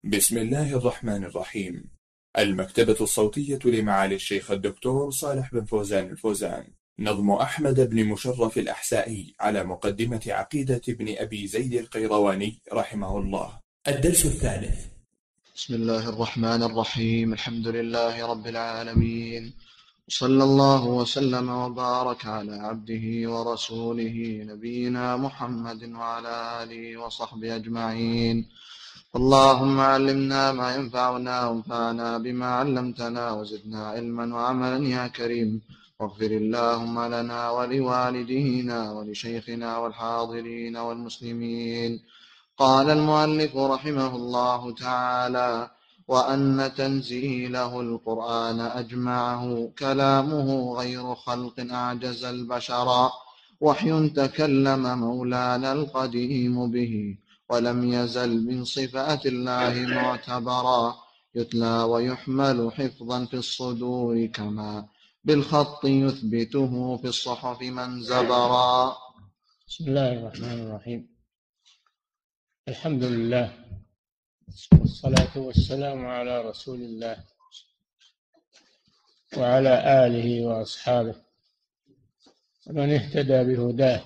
بسم الله الرحمن الرحيم. المكتبة الصوتية لمعالي الشيخ الدكتور صالح بن فوزان الفوزان، نظم أحمد بن مشرف الأحسائي على مقدمة عقيدة ابن أبي زيد القيرواني رحمه الله. الدرس الثالث. بسم الله الرحمن الرحيم. الحمد لله رب العالمين، صلى الله وسلم وبارك على عبده ورسوله نبينا محمد وعلى آله وصحبه أجمعين. اللهم علمنا ما ينفعنا وانفعنا بما علمتنا وزدنا علما وعملا يا كريم. واغفر اللهم لنا ولوالدينا ولشيخنا والحاضرين والمسلمين. قال المؤلف رحمه الله تعالى: وأن تنزيله القرآن أجمعه كلامه غير خلق أعجز البشر، وحي تكلم مولانا القديم به، ولم يزل من صفات الله معتبرا، يتلى ويحمل حفظا في الصدور كما بالخط يثبته في الصحف من زبرا. بسم الله الرحمن الرحيم. الحمد لله والصلاة والسلام على رسول الله وعلى آله وأصحابه ومن اهتدى بهداه.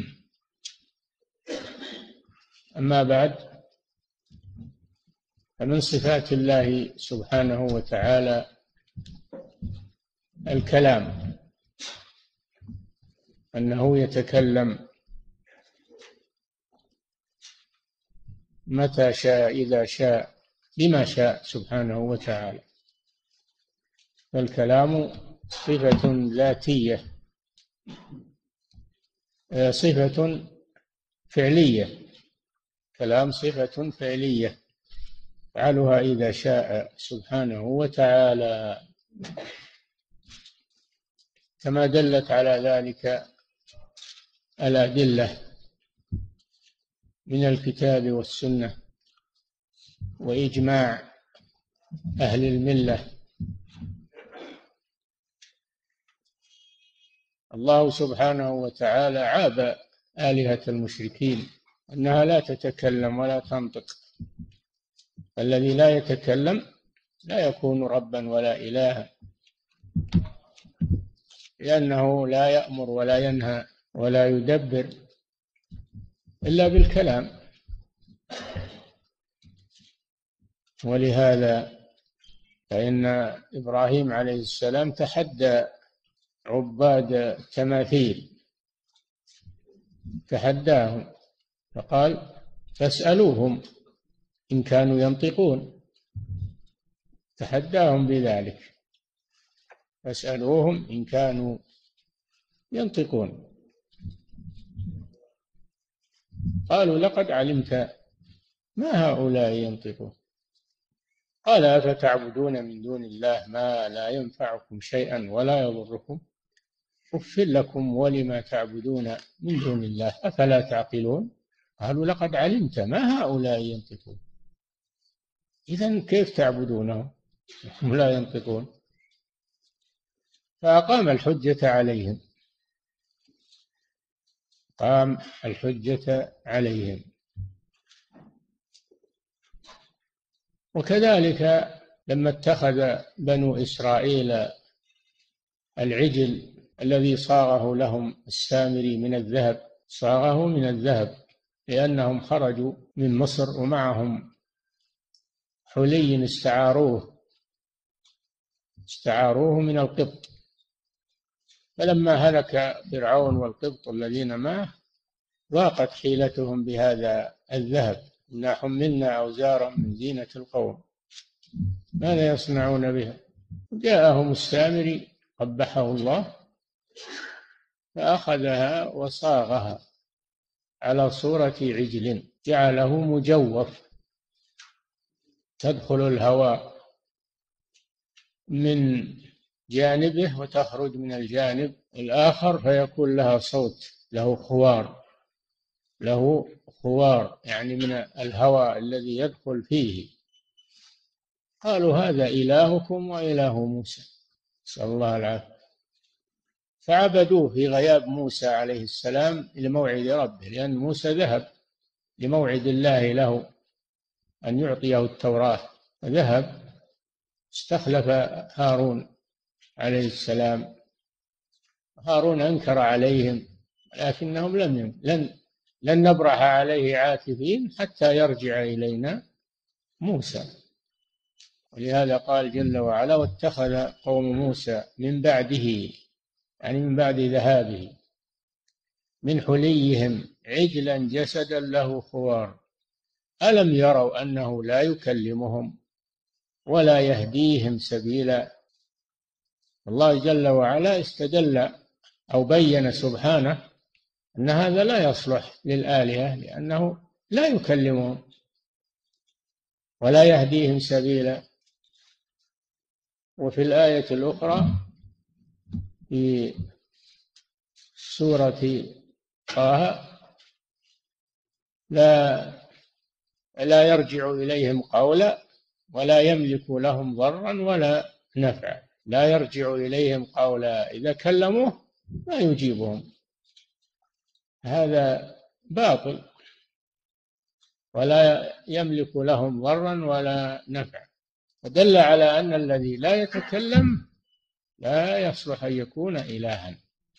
أما بعد، فمن صفات الله سبحانه وتعالى الكلام، أنه يتكلم متى شاء إذا شاء بما شاء سبحانه وتعالى. فالكلام صفة ذاتية، صفة فعلية. كلام صفة فعلية يفعلها إذا شاء سبحانه وتعالى، كما دلت على ذلك الأدلة من الكتاب والسنة وإجماع أهل الملة. الله سبحانه وتعالى عاب آلهة المشركين أنها لا تتكلم ولا تنطق. الذي لا يتكلم لا يكون ربا ولا إلها، لأنه لا يأمر ولا ينهى ولا يدبر إلا بالكلام. ولهذا فإن إبراهيم عليه السلام تحدى عباد التماثيل، تحداهم فقال: فاسألوهم إن كانوا ينطقون. تحداهم بذلك، فاسألوهم إن كانوا ينطقون. قالوا: لقد علمت ما هؤلاء ينطقون. قال: أفتعبدون من دون الله ما لا ينفعكم شيئا ولا يضركم، أف لكم ولما تعبدون من دون الله أفلا تعقلون. قالوا: لقد علمت ما هؤلاء ينطقون. إذن كيف تعبدونهم هم لا ينطقون؟ فأقام الحجة عليهم، قام الحجة عليهم. وكذلك لما اتخذ بنو إسرائيل العجل الذي صاغه لهم السامري من الذهب، صاغه من الذهب لأنهم خرجوا من مصر ومعهم حلي استعاروه من القبط. فلما هلك فرعون والقبط الذين معه ضاقت حيلتهم بهذا الذهب. إنا حملنا أوزارا من زينة القوم ماذا يصنعون بها. جاءهم السامري قبحه الله فأخذها وصاغها على صورة عجل، جعله مجوف، تدخل الهواء من جانبه وتخرج من الجانب الآخر، فيكون لها صوت، له خوار يعني من الهواء الذي يدخل فيه. قالوا: هذا إلهكم وإله موسى، نسأل الله العافية. فعبدوه في غياب موسى عليه السلام لموعد ربه، لأن موسى ذهب لموعد الله له أن يعطيه التوراة، فذهب استخلف هارون عليه السلام. هارون أنكر عليهم، لكنهم لن نبرح عليه عاكفين حتى يرجع إلينا موسى. ولهذا قال جل وعلا: واتخذ قوم موسى من بعده، يعني من بعد ذهابه، من حليهم عجلا جسدا له خوار ألم يروا أنه لا يكلمهم ولا يهديهم سبيلا. الله جل وعلا استدل أو بين سبحانه أن هذا لا يصلح للآلهة، لأنه لا يكلمهم ولا يهديهم سبيلا. وفي الآية الأخرى في سورة طه: لا يرجع إليهم قولا ولا يملك لهم ضرا ولا نفعا. لا يرجع إليهم قولا، إذا كلموه لا يجيبهم، هذا باطل. ولا يملك لهم ضرا ولا نفعا، فدل على أن الذي لا يتكلم لا يصلح أن يكون إلها.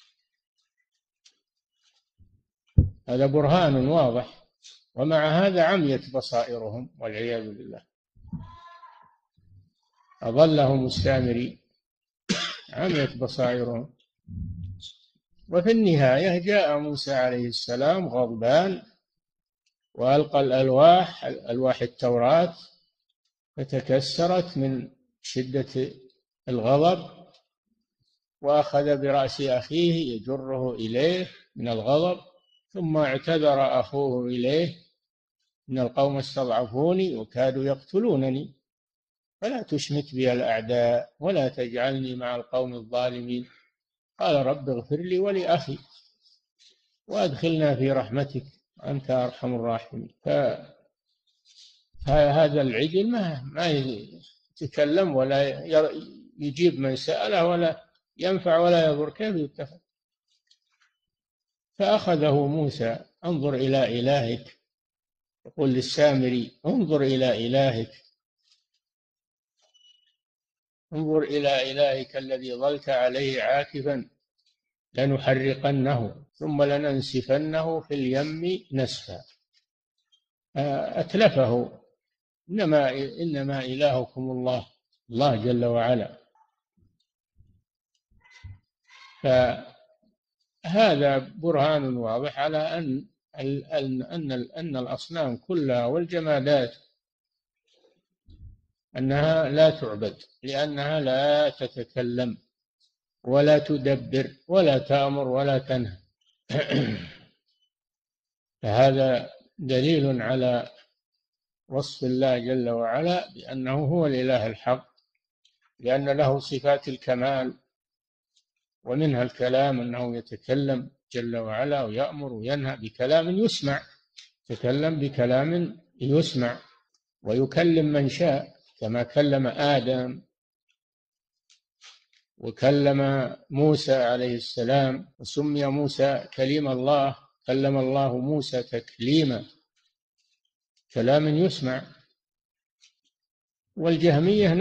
هذا برهان واضح، ومع هذا عميت بصائرهم والعياذ بالله، أضلهم السامري، عميت بصائرهم. وفي النهاية جاء موسى عليه السلام غضبان وألقى ألواح التوراة، فتكسرت من شدة الغضب، وأخذ برأس أخيه يجره إليه من الغضب، ثم اعتذر أخوه إليه: إن القوم استضعفوني وكادوا يقتلونني فلا تشمت بي الأعداء ولا تجعلني مع القوم الظالمين. قال: رب اغفر لي ولأخي وأدخلنا في رحمتك أنت أرحم الراحمين. فهذا العجل ما يتكلم ولا يجيب من سأله ولا ينفع ولا يضر، كيف يتخذ؟ فأخذه موسى. انظر إلى إلهك، يقول للسامري: انظر إلى إلهك، انظر إلى إلهك الذي ظلت عليه عاكفا، لنحرقنه ثم لننسفنه في اليم نسفا. أتلفه. إنما إلهكم الله جل وعلا. فهذا برهان واضح على أن الأصنام كلها والجمادات أنها لا تعبد، لأنها لا تتكلم ولا تدبر ولا تأمر ولا تنهى. فهذا دليل على وصف الله جل وعلا بأنه هو الإله الحق، لأن له صفات الكمال، ومنها الكلام، أنه يتكلم جل وعلا ويأمر وينهى بكلام يسمع، يتكلم بكلام يسمع، ويكلم من شاء، كما كلم آدم وكلم موسى عليه السلام، وسمي موسى كليم الله، كلم الله موسى تكليما، كلام يسمع. والجهمية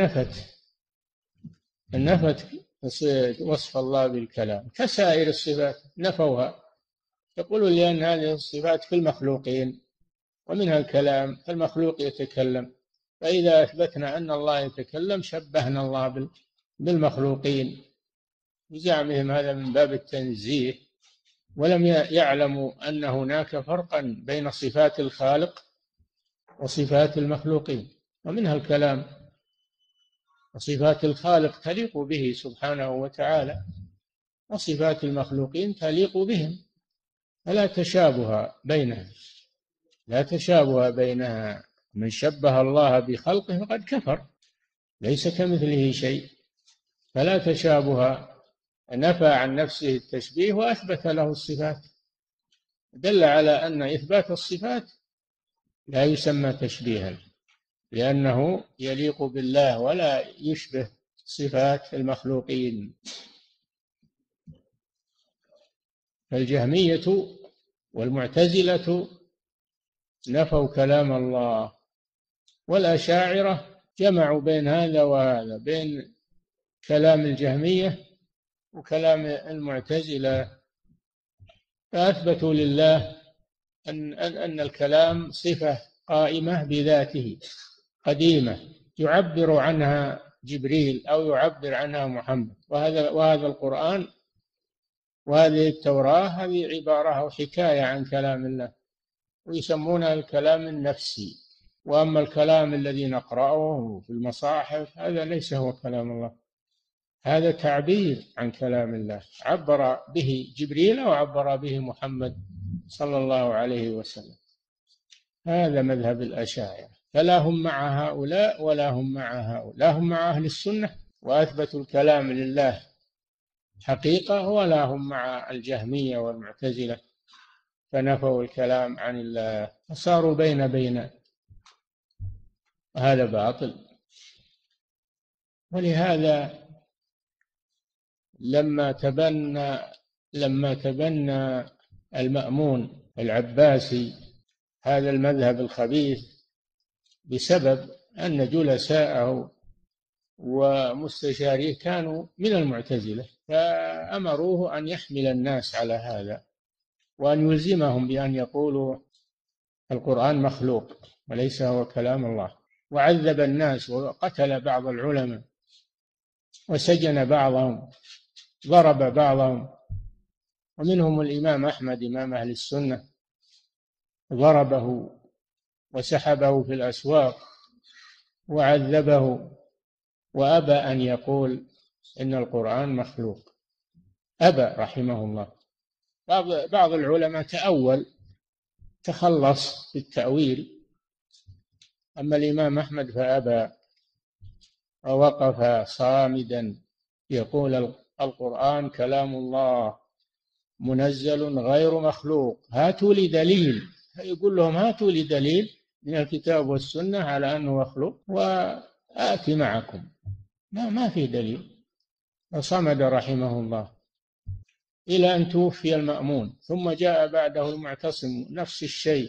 نفت وصف الله بالكلام كسائر الصفات، نفوها، يقولون لأن هذه الصفات في المخلوقين، ومنها الكلام، فالمخلوق يتكلم، فإذا أثبتنا أن الله يتكلم شبهنا الله بالمخلوقين، بزعمهم هذا من باب التنزيه، ولم يعلموا أن هناك فرقا بين صفات الخالق وصفات المخلوقين. ومنها الكلام، وصفات الخالق تليق به سبحانه وتعالى، وصفات المخلوقين تليق بهم، فلا تشابه بينها، لا تشابه بينها. من شبه الله بخلقه فقد كفر، ليس كمثله شيء، فلا تشابه. نفى عن نفسه التشبيه وأثبت له الصفات، دل على أن إثبات الصفات لا يسمى تشبيها، لأنه يليق بالله ولا يشبه صفات المخلوقين. فالجهمية والمعتزلة نفوا كلام الله والأشاعرة جمعوا بين هذا وهذا، بين كلام الجهمية وكلام المعتزلة، فأثبتوا لله أن الكلام صفة قائمة بذاته قديمة يعبر عنها جبريل أو يعبر عنها محمد، وهذا القرآن وهذه التوراة هذه عبارة أو حكاية عن كلام الله، ويسمونها الكلام النفسي. وأما الكلام الذي نقرأه في المصاحف هذا ليس هو كلام الله، هذا تعبير عن كلام الله عبر به جبريل وعبر به محمد صلى الله عليه وسلم. هذا مذهب الأشاعرة، فلا هم مع هؤلاء ولا هم مع هؤلاء، هم مع أهل السنة وأثبتوا الكلام لله حقيقة، ولا هم مع الجهمية والمعتزلة فنفوا الكلام عن الله، فصاروا بين هذا باطل. ولهذا لما تبنى المأمون العباسي هذا المذهب الخبيث بسبب أن جلساءه ومستشاريه كانوا من المعتزلة، فأمروه أن يحمل الناس على هذا وأن يلزمهم بأن يقولوا القرآن مخلوق وليس هو كلام الله، وعذب الناس وقتل بعض العلماء وسجن بعضهم، ضرب بعضهم، ومنهم الإمام أحمد إمام أهل السنة ضربه وسحبه في الأسواق وعذبه، وأبى أن يقول إن القرآن مخلوق، أبى رحمه الله. بعض العلماء تخلص بالتأويل، أما الإمام أحمد فأبى ووقف صامدا يقول القرآن كلام الله منزل غير مخلوق، هاتوا لي دليل. يقول لهم هاتوا لي دليل من الكتاب والسنة على أنه مخلوق وآتي معكم. ما في دليل، وصمد رحمه الله إلى أن توفي المأمون، ثم جاء بعده المعتصم نفس الشيء،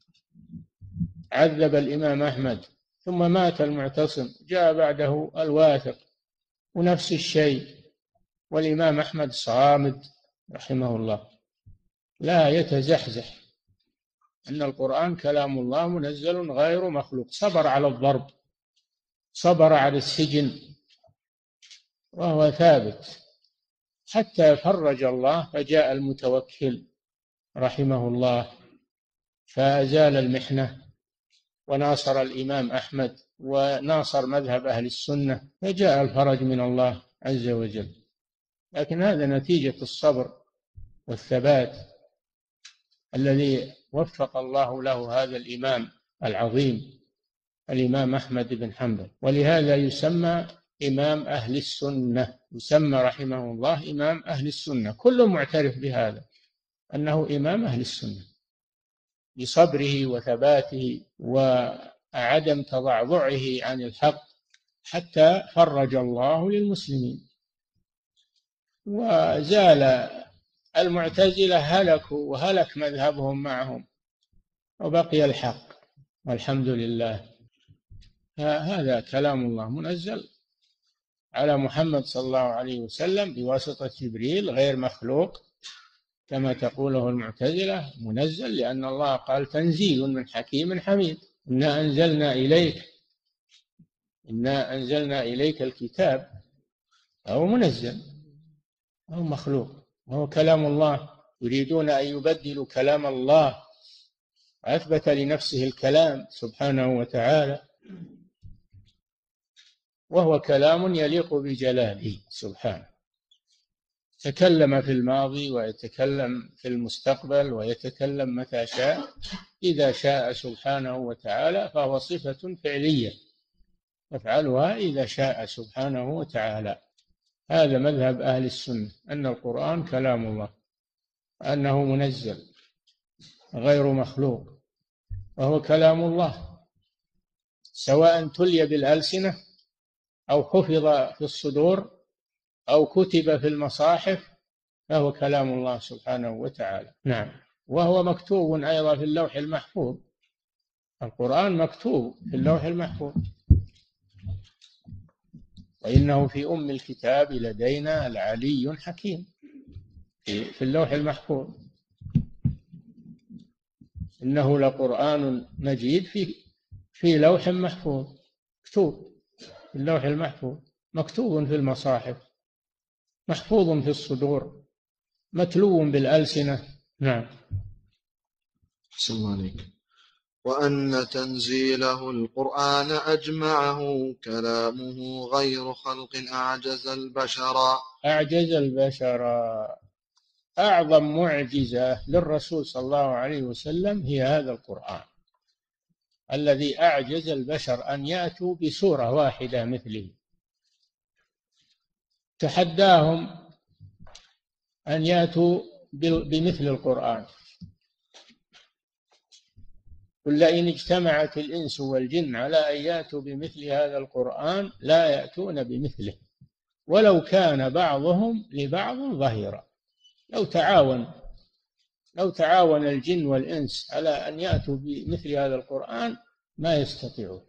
عذب الإمام أحمد، ثم مات المعتصم، جاء بعده الواثق ونفس الشيء، والإمام أحمد صامد رحمه الله، لا يتزحزح أن القرآن كلام الله منزل غير مخلوق. صبر على الضرب، صبر على السجن، وهو ثابت حتى فرج الله، فجاء المتوكل رحمه الله فأزال المحنة وناصر الإمام أحمد وناصر مذهب أهل السنة، فجاء الفرج من الله عز وجل. لكن هذا نتيجة الصبر والثبات الذي وفق الله له هذا الإمام العظيم الإمام أحمد بن حنبل، ولهذا يسمى إمام أهل السنة، يسمى رحمه الله إمام أهل السنة، كل معترف بهذا أنه إمام أهل السنة بصبره وثباته وعدم تضعضعه عن الحق حتى فرج الله للمسلمين وزال المعتزلة، هلكوا وهلك مذهبهم معهم وبقي الحق والحمد لله. هذا كلام الله منزل على محمد صلى الله عليه وسلم بواسطة جبريل غير مخلوق كما تقوله المعتزلة، منزل لأن الله قال تنزيل من حكيم حميد، إنا أنزلنا إليك الكتاب، أو منزل أو مخلوق، وهو كلام الله. يريدون أن يبدلوا كلام الله، أثبت لنفسه الكلام سبحانه وتعالى، وهو كلام يليق بجلاله سبحانه، يتكلم في الماضي ويتكلم في المستقبل ويتكلم متى شاء، إذا شاء سبحانه وتعالى فهو صفة فعلية يفعلها إذا شاء سبحانه وتعالى. هذا مذهب أهل السنة، أن القرآن كلام الله، أنه منزل غير مخلوق، وهو كلام الله، سواء تلي بالألسنة أو حفظ في الصدور أو كتب في المصاحف، فهو كلام الله سبحانه وتعالى. نعم، وهو مكتوب أيضا في اللوح المحفوظ، القرآن مكتوب في اللوح المحفوظ، وإنه في أم الكتاب لدينا لعلي حكيم، في اللوح المحفوظ. إنه لقرآن مجيد في لوح محفوظ، مكتوب في اللوح المحفوظ، مكتوب في المصاحف، محفوظ في الصدور، متلو بالألسنة. نعم. أحسن الله عليك. وأن تنزيله القرآن أجمعه كلامه غير خلق أعجز البشر. أعجز البشر. أعظم معجزة للرسول صلى الله عليه وسلم هي هذا القرآن الذي أعجز البشر أن يأتوا بسورة واحدة مثله. تحداهم أن يأتوا بمثل القرآن. قل لئن اجتمعت الإنس والجن على أن يأتوا بمثل هذا القرآن لا يأتون بمثله ولو كان بعضهم لبعض ظهيرا. لو تعاون الجن والإنس على أن يأتوا بمثل هذا القرآن ما يستطيعون.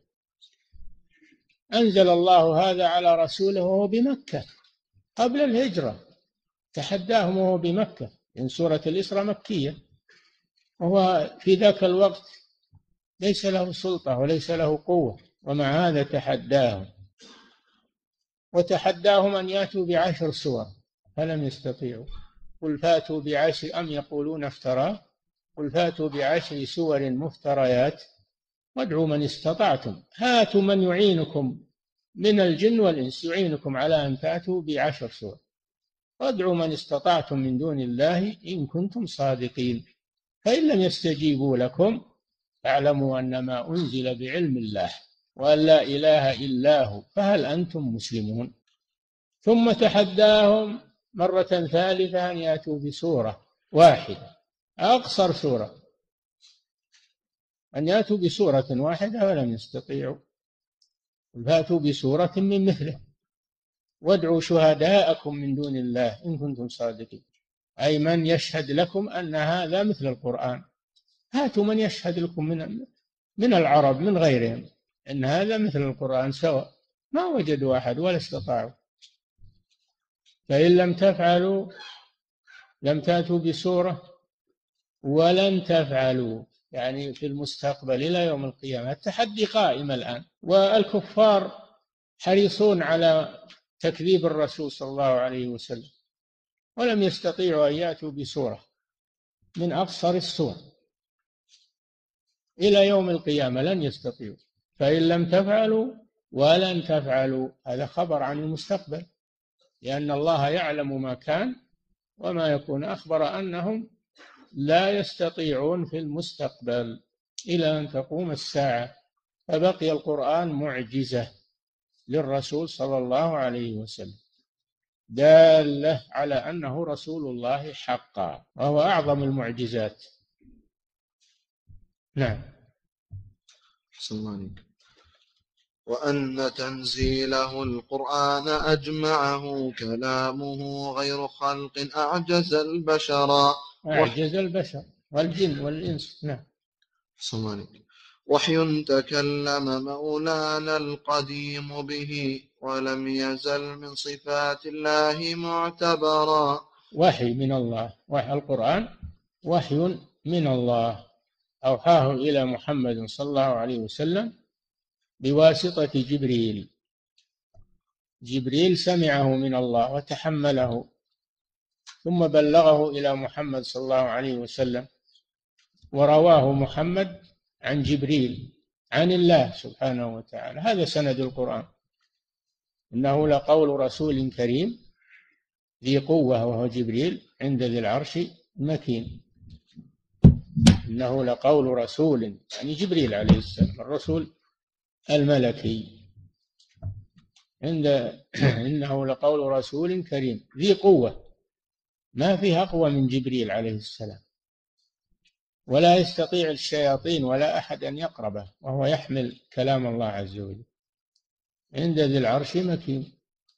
أنزل الله هذا على رسوله وهو بمكة قبل الهجرة، تحداهم وهو بمكة، إن سورة الإسراء مكية، وهو في ذاك الوقت ليس له سلطة وليس له قوة، ومع هذا تحداهم، وتحداهم أن يأتوا ب10 سور فلم يستطيعوا. قل فاتوا ب10 أم يقولون افتراه، قل فاتوا ب10 سور مفتريات وادعوا من استطعتم، هاتوا من يعينكم من الجن والإنس يعينكم على أن تأتوا ب10 سور، وادعوا من استطعتم من دون الله إن كنتم صادقين، فإن لم يستجيبوا لكم فاعلموا أنما أنزل بعلم الله وأن لا إله إلا هو فهل أنتم مسلمون. ثم تحداهم مرة ثالثة أن يأتوا بسورة واحدة، أقصر سورة، أن يأتوا بسورة واحدة ولم يستطيعوا. فأتوا بسورة من مثله وادعوا شهداءكم من دون الله إن كنتم صادقين، أي من يشهد لكم أن هذا مثل القرآن. هاتوا من يشهد لكم من العرب من غيرهم أن هذا مثل القرآن سواء. ما وجدوا أحد ولا استطاعوا. فإن لم تفعلوا لم تأتوا بسورة ولن تفعلوا، يعني في المستقبل إلى يوم القيامة. التحدي قائم الآن، والكفار حريصون على تكذيب الرسول صلى الله عليه وسلم، ولم يستطيعوا أن يأتوا بسورة من أقصر السور إلى يوم القيامة، لن يستطيعوا. فإن لم تفعلوا ولن تفعلوا، هذا خبر عن المستقبل، لأن الله يعلم ما كان وما يكون. أخبر أنهم لا يستطيعون في المستقبل إلى أن تقوم الساعة. فبقي القرآن معجزة للرسول صلى الله عليه وسلم، دالة على أنه رسول الله حقا، وهو أعظم المعجزات. نعم. أحسن الله عليك. وأن تنزيله القرآن أجمعه كلامه غير خلق أعجز البشر. أعجز البشر والجن والإنس. نعم. أحسن الله عليك. وحي تكلم مولانا القديم به ولم يزل من صفات الله معتبرا. وحي من الله، وحي القرآن وحي من الله أوحاه إلى محمد صلى الله عليه وسلم بواسطة جبريل. جبريل سمعه من الله وتحمله ثم بلغه إلى محمد صلى الله عليه وسلم، ورواه محمد عن جبريل عن الله سبحانه وتعالى. هذا سند القرآن. إنه لقول رسول كريم ذي قوة، وهو جبريل عند ذي العرش مكين. إنه لقول رسول، يعني جبريل عليه السلام الرسول الملكي، إنه لقول رسول كريم ذي قوة، ما فيه أقوى من جبريل عليه السلام، ولا يستطيع الشياطين ولا أحد أن يقربه، وهو يحمل كلام الله عز وجل، عند ذي العرش مكين.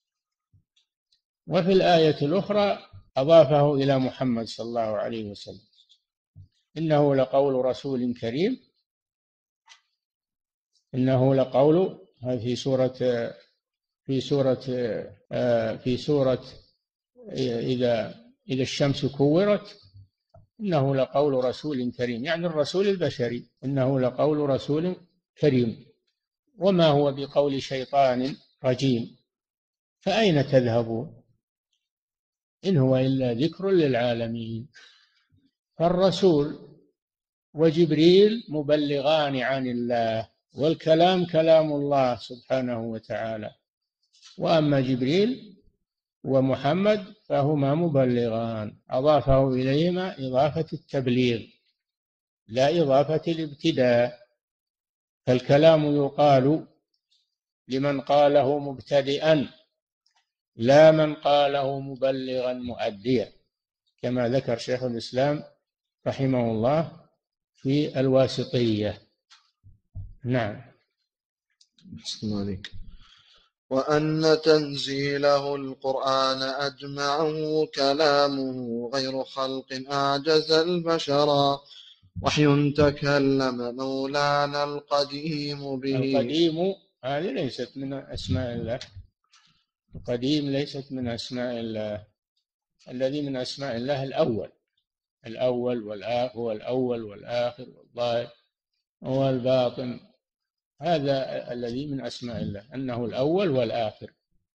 وفي الآية الأخرى أضافه إلى محمد صلى الله عليه وسلم، إنه لقول رسول كريم إنه لقول، في سورة في سورة في سورة إذا الشمس كورت، إنه لقول رسول كريم، يعني الرسول البشري، إنه لقول رسول كريم، وما هو بقول شيطان رجيم. فأين تذهبون؟ إن هو إلا ذكر للعالمين. فالرسول وجبريل مبلغان عن الله، والكلام كلام الله سبحانه وتعالى. وأما جبريل ومحمد فهما مبلغان، أضافه إليهما إضافة التبليغ لا إضافة الابتداء. فالكلام يقال لمن قاله مبتدئا، لا من قاله مبلغا مؤديا، كما ذكر شيخ الإسلام رحمه الله في الواسطية. نعم. أحسن عليك. وأن تنزيله القرآن أجمعه كلامه غير خلق أعجز البشرا، وحي تكلم مولانا القديم به. القديم هذه ليست من أسماء الله، القديم ليست من أسماء الله. الذي من أسماء الله الأول، الأول والآخر، هو الأول والآخر والظاهر هو الباطن. هذا الذي من أسماء الله، أنه الأول والآخر.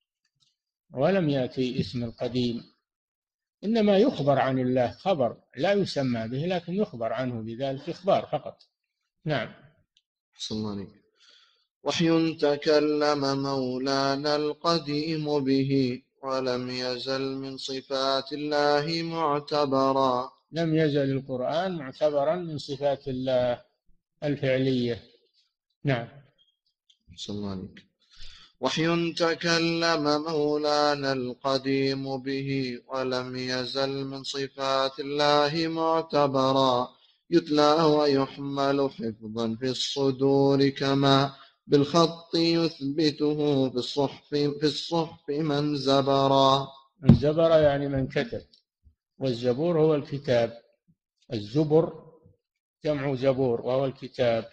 ولم يأتي اسم القديم، إنما يخبر عن الله خبر، لا يسمى به لكن يخبر عنه بذلك إخبار فقط. نعم. أحسن عليك. وحي تكلم مولانا القديم به، ولم يزل من صفات الله معتبرا. لم يزل القرآن معتبرا من صفات الله الفعلية. نعم. أحسن عليك. وحي تكلم مولانا القديم به، ولم يزل من صفات الله معتبرا، يتلى ويحمل حفظا في الصدور، كما بالخط يثبته في الصحف من زبرا. من زبر يعني من كتب، والزبور هو الكتاب. الزبر جمع زبور وهو الكتاب.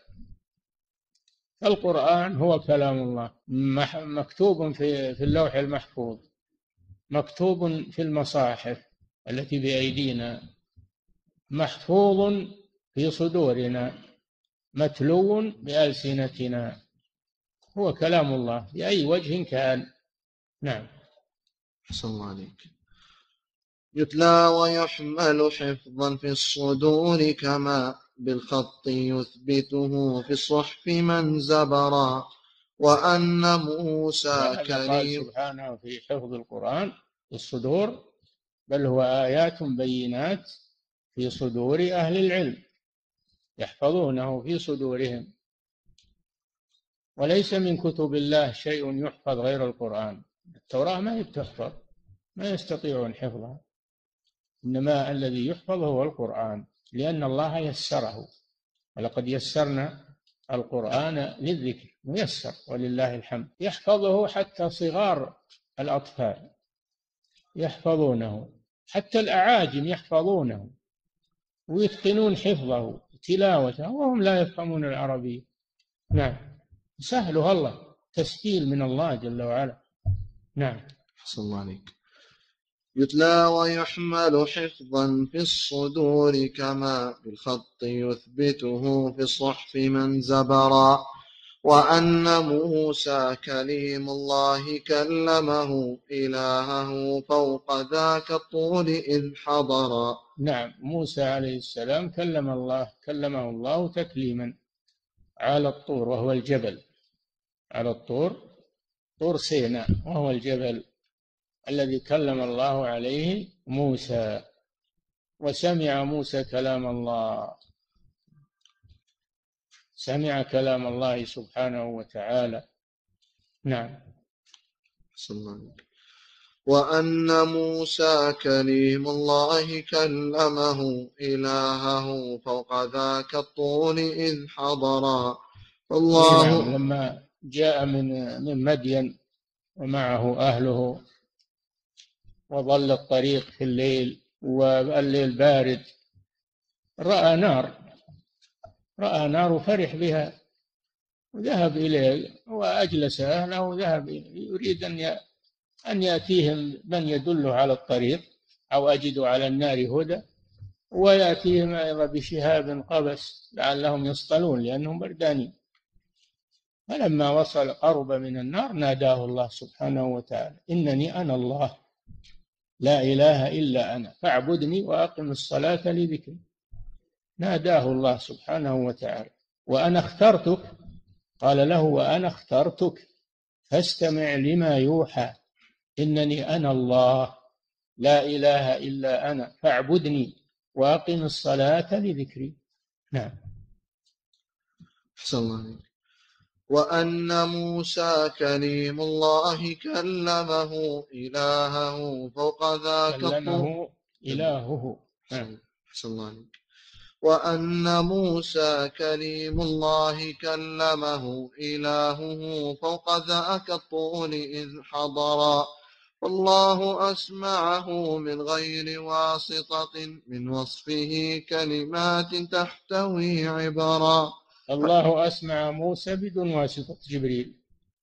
القرآن هو كلام الله، مكتوب في اللوح المحفوظ، مكتوب في المصاحف التي بأيدينا، محفوظ في صدورنا، متلو بألسنتنا. هو كلام الله بأي وجه كان. نعم. أحسن الله عليك. يتلى ويحمل حفظا في الصدور، كما بالخط يثبته في الصحف من زبرا. وأن موسى كريم، قال كريم. سبحانه في حفظ القرآن في الصدور، بل هو آيات بينات في صدور أهل العلم، يحفظونه في صدورهم. وليس من كتب الله شيء يحفظ غير القرآن. التوراة ما هي بتحفظ، ما يستطيعون حفظها، إنما الذي يحفظ هو القرآن، لأن الله يسره. ولقد يسرنا القرآن للذكر، ميسر ولله الحمد. يحفظه حتى صغار الأطفال يحفظونه، حتى الأعاجم يحفظونه ويتقنون حفظه تلاوته وهم لا يفهمون العربية. نعم. سهلها الله، تسهيل من الله جل وعلا. نعم. أحسن الله عليك. يتلى ويحمل حفظا في الصدور، كما بالخط يثبته في الصحف من زبرا. وأن موسى كليم الله كلمه إلهه فوق ذاك الطول إذ حضرا. نعم. موسى عليه السلام كلمه الله تكليما على الطور، وهو الجبل، على الطور، طور سيناء، وهو الجبل الذي كلم الله عليه موسى. وسمع موسى كلام الله، سمع كلام الله سبحانه وتعالى. نعم. وأن موسى كليم الله كلمه إلهه فوق ذاك الطول إذ حضرا. الله. نعم. لما جاء من مدين ومعه أهله، وظل الطريق في الليل والليل بارد، رأى نار وفرح بها، وذهب إليه وأجلس أهله وذهب إليه يريد أن يأتيهم من يدله على الطريق أو أجد على النار هدى، ويأتيهم أيضا بشهاب قبس لعلهم يصطلون لأنهم بردانين. فلما وصل قرب من النار ناداه الله سبحانه وتعالى: إنني أنا الله لا إله إلا أنا فاعبدني وأقم الصلاة لذكري. ناداه الله سبحانه وتعالى: وأنا اخترتك. قال له: وأنا اخترتك فاستمع لما يوحى إنني أنا الله لا إله إلا أنا فاعبدني وأقم الصلاة لذكري. نعم. أحسن الله عليك. وأن موسى كليم الله كلمه إلهه فوق ذاك كلمه إلهه. أحسن الله عليك. وأن موسى كليم الله كلمه إلهه فوق ذاك الطول إذ حضرا، والله أسمعه من غير واسطة من وصفه كلمات تحتوي عبرا. الله أسمع موسى بدون واسطة جبريل،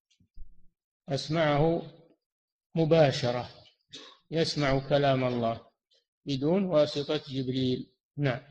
أسمعه مباشرة، يسمع كلام الله بدون واسطة جبريل. نعم.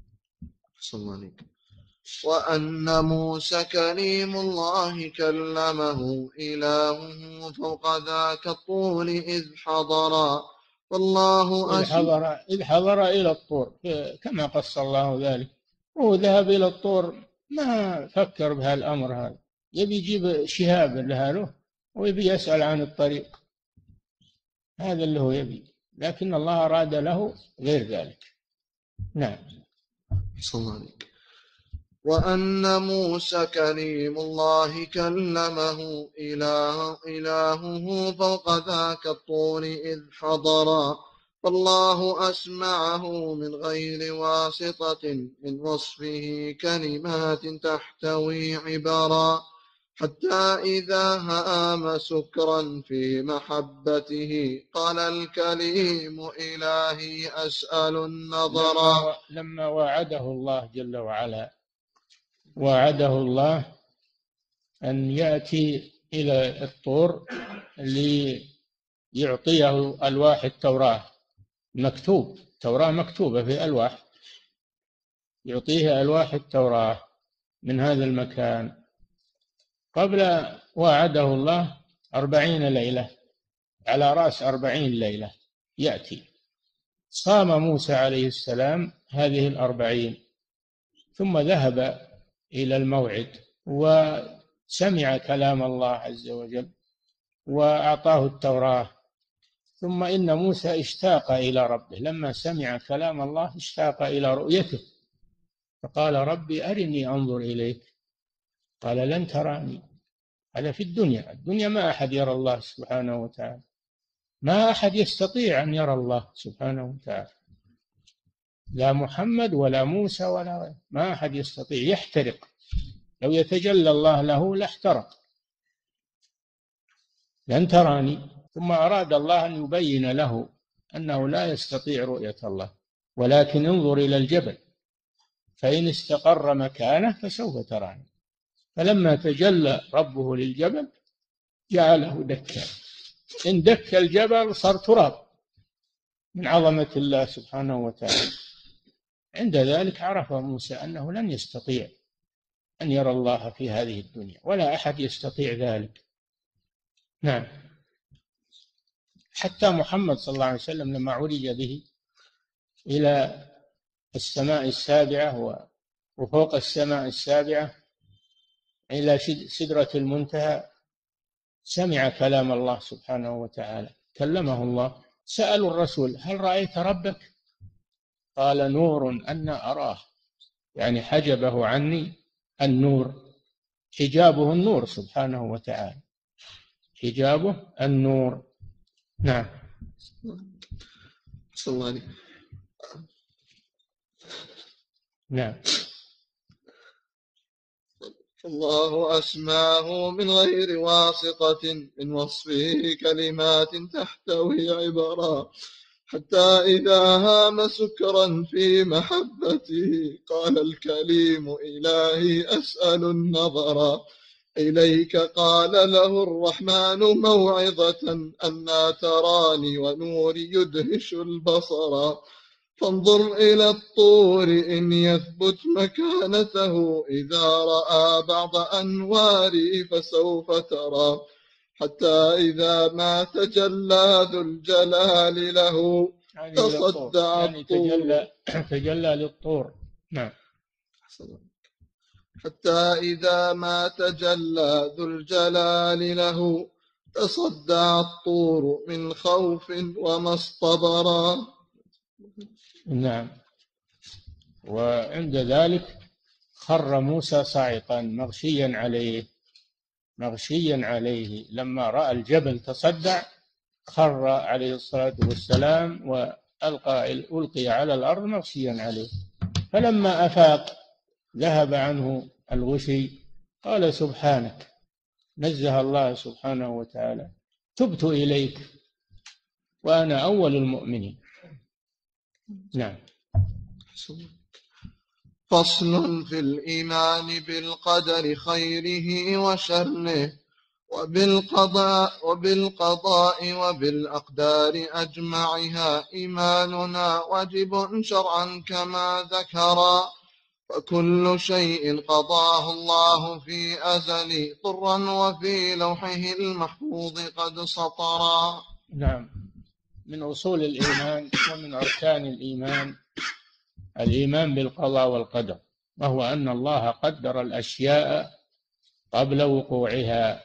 وأن موسى كليم الله كلمه إلهه فوق ذاك الطول إذ حضرا، والله إذ حضر إلى الطور كما قص الله ذلك. هو ذهب إلى الطور ما فكر بهالأمر هذا، يبي يجيب شهاب له ويبي يسأل عن الطريق، هذا اللي هو يبي، لكن الله أراد له غير ذلك. نعم. صلى الله عليه. وأن موسى كليم الله كلمه إلهه فوق ذاك الطور إذ حضرا، فالله أسمعه من غير واسطة من وصفه كلمات تحتوي عبرا، حتى إذا هام سكرا في محبته قال الكليم إلهي أسأل النظرا. لما وعده الله جل وعلا، وعده الله أن يأتي إلى الطور ليعطيه ألواح التوراة مكتوب، التوراة مكتوبة في ألواح، يعطيه ألواح التوراة من هذا المكان. قبل وعده الله 40 ليلة، على رأس 40 ليلة يأتي. صام موسى عليه السلام هذه 40، ثم ذهب إلى الموعد وسمع كلام الله عز وجل وأعطاه التوراة. ثم إن موسى اشتاق إلى ربه، لما سمع كلام الله اشتاق إلى رؤيته، فقال: ربي أرني أنظر إليك. قال: لن تراني. هذا في الدنيا، الدنيا ما أحد يرى الله سبحانه وتعالى، ما أحد يستطيع أن يرى الله سبحانه وتعالى، لا محمد ولا موسى ولا غيره، ما أحد يستطيع، يحترق، لو يتجلى الله له لاحترق. لن تراني. ثم أراد الله أن يبين له أنه لا يستطيع رؤية الله، ولكن انظر إلى الجبل فإن استقر مكانه فسوف تراني. فلما تجلى ربه للجبل جعله دكا، إن دك الجبل صار تراب من عظمة الله سبحانه وتعالى. عند ذلك عرف موسى أنه لن يستطيع أن يرى الله في هذه الدنيا، ولا أحد يستطيع ذلك. نعم. حتى محمد صلى الله عليه وسلم لما عرج به إلى السماء السابعة وفوق السماء السابعة إلى سدرة المنتهى سمع كلام الله سبحانه وتعالى، كلمه الله. سألوا الرسول: هل رأيت ربك؟ قال: نور أنا أراه، يعني حجبه عني النور، حجابه النور سبحانه وتعالى، حجابه النور. نعم. صلى الله عليه. نعم. الله أسمعه من غير واسطة من وصفه كلمات تحتوي عبرا، حتى إذا هام سكرا في محبته قال الكليم إلهي أسأل النظرا، إليك قال له الرحمن موعظة أنا تراني ونوري يدهش البصر فانظر إلى الطور إن يثبت مكانته إذا رأى بعض أنواري فسوف ترى حتى إذا ما تجلى ذو الجلال له تصدع يعني الطور تجلى للطور. نعم. حتى إذا ما تجلى ذو الجلال له تصدع الطور من خوف وما اصطبرا. نعم. وعند ذلك خر موسى صاعقا مغشيا عليه لما رأى الجبل تصدع، خر عليه الصلاة والسلام ألقي على الأرض مغشيا عليه. فلما أفاق ذهب عنه الغشي، قال سبحانك، نزه الله سبحانه وتعالى، تبت إليك وأنا أول المؤمنين. نعم. فصل في الإيمان بالقدر خيره وشره وبالقضاء وبالأقدار أجمعها إيماننا واجب شرعا كما ذكرا فكل شيء قضاه الله في أزل طرا وفي لوحه المحفوظ قد سطرا. نعم. من أصول الإيمان ومن أركان الإيمان بالقضاء والقدر، وهو أن الله قدر الأشياء قبل وقوعها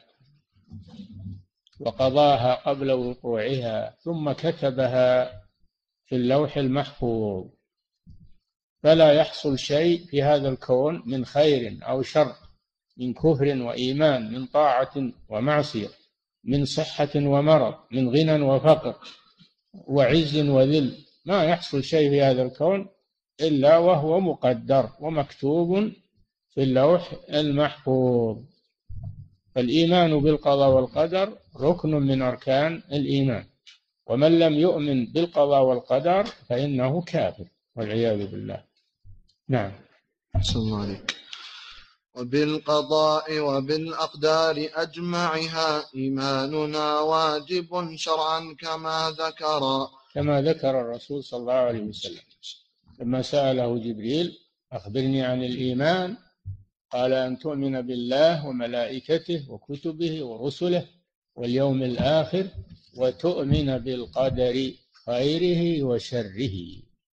وقضاها قبل وقوعها ثم كتبها في اللوح المحفوظ، فلا يحصل شيء في هذا الكون من خير أو شر، من كفر وإيمان، من طاعة ومعصية، من صحة ومرض، من غنى وفقر وعز وذل، ما يحصل شيء في هذا الكون إلا وهو مقدر ومكتوب في اللوح المحفوظ. فالإيمان بالقضاء والقدر ركن من أركان الإيمان، ومن لم يؤمن بالقضاء والقدر فإنه كافر والعياذ بالله. نعم. أحسن الله عليك. وبالقضاء وبالأقدار أجمعها إيماننا واجب شرعا كما ذكر الرسول صلى الله عليه وسلم لما سأله جبريل أخبرني عن الإيمان، قال أن تؤمن بالله وملائكته وكتبه ورسله واليوم الآخر وتؤمن بالقدر خيره وشره.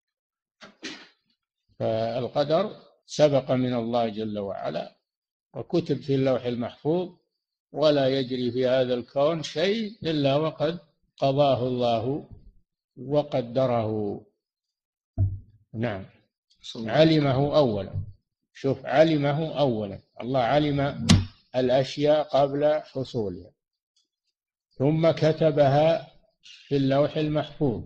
فالقدر سبق من الله جل وعلا وكتب في اللوح المحفوظ، ولا يجري في هذا الكون شيء إلا وقد قضاه الله وقدره. نعم. علمه أولا. شوف، علمه أولا، الله علم الأشياء قبل حصولها ثم كتبها في اللوح المحفوظ،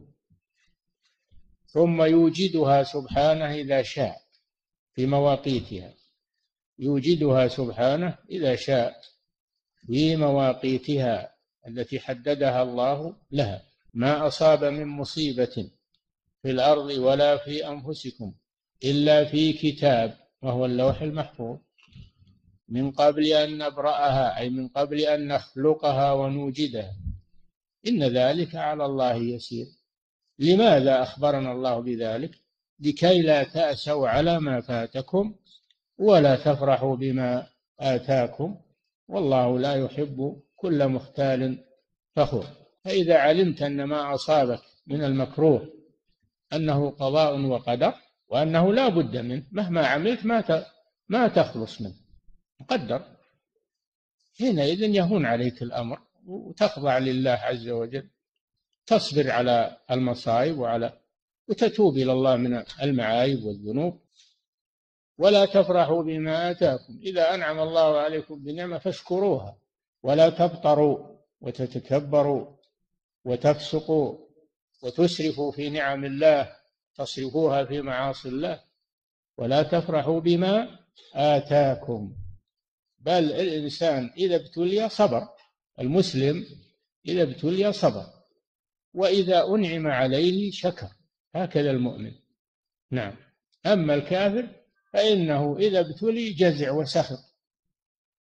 ثم يوجدها سبحانه إذا شاء في مواقيتها، يوجدها سبحانه إذا شاء في مواقيتها التي حددها الله لها. ما أصاب من مصيبة في الأرض ولا في أنفسكم إلا في كتاب، وهو اللوح المحفوظ، من قبل أن نبرأها، أي من قبل أن نخلقها ونوجدها، إن ذلك على الله يسير. لماذا أخبرنا الله بذلك؟ لكي لا تأسوا على ما فاتكم ولا تفرحوا بما آتاكم، والله لا يحب كل مختال فخور. فإذا علمت أن ما أصابك من المكروه أنه قضاء وقدر، وأنه لا بد منه، مهما عملت ما تخلص منه، مقدر، حينئذ يهون عليك الأمر وتخضع لله عز وجل، تصبر على المصائب وتتوب إلى الله من المعايب والذنوب. ولا تفرحوا بما آتاكم، إذا أنعم الله عليكم بنعمة فاشكروها، ولا تبطروا وتتكبروا وتفسقوا وتسرفوا في نعم الله، تصرفوها في معاصي الله. ولا تفرحوا بما آتاكم، بل الإنسان إذا ابتلي صبر، المسلم إذا ابتلي صبر، وإذا أنعم عليه شكر، هكذا المؤمن. نعم. أما الكافر فإنه إذا ابتلي جزع وسخط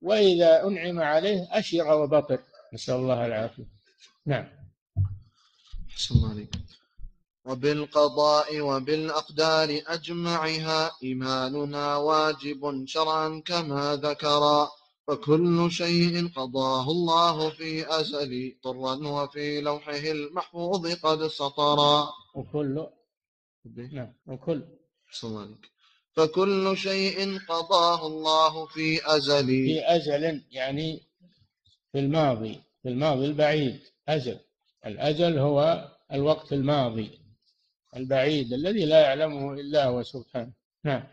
وإذا أنعم عليه أشر وبطر، نسأل الله العافية. نعم. أحسن الله عليك. وبالقضاء وبالأقدار أجمعها إيماننا واجب شرعا كما ذكر، فكل شيء قضاه الله في أزل طرا وفي لوحه المحفوظ قد سطرا. نعم. وكل فكل شيء قضاه الله في أزل يعني في الماضي البعيد. الأزل هو الوقت الماضي البعيد الذي لا يعلمه إلا هو سبحانه. نعم.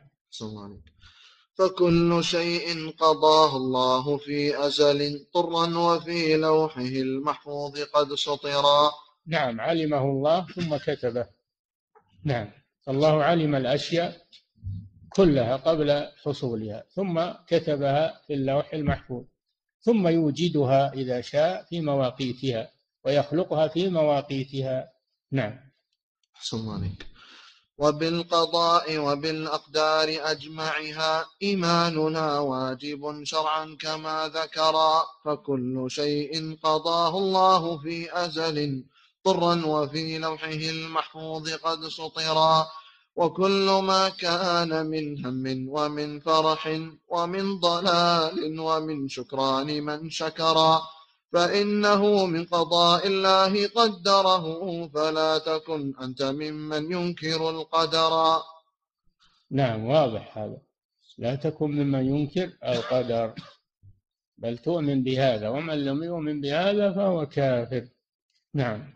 فكل شيء قضاه الله في أزل طرا وفي لوحه المحفوظ قد سطرا. نعم، علمه الله ثم كتبه. نعم، الله علم الأشياء كلها قبل حصولها ثم كتبها في اللوح المحفوظ، ثم يوجدها إذا شاء في مواقيتها ويخلقها في مواقيتها. نعم. أحسن الله عليك. وبالقضاء وبالأقدار أجمعها إيماننا واجب شرعا كما ذكرا، فكل شيء قضاه الله في أزل طرا وفي لوحه المحفوظ قد سطرا، وكل ما كان من هم ومن فرح ومن ضلال ومن شكران من شكرا، فإنه من قضاء الله قدره، فلا تكن أنت ممن ينكر القدر. نعم، واضح هذا. لا تكن ممن ينكر القدر، بل تؤمن بهذا، ومن لم يؤمن بهذا فهو كافر. نعم.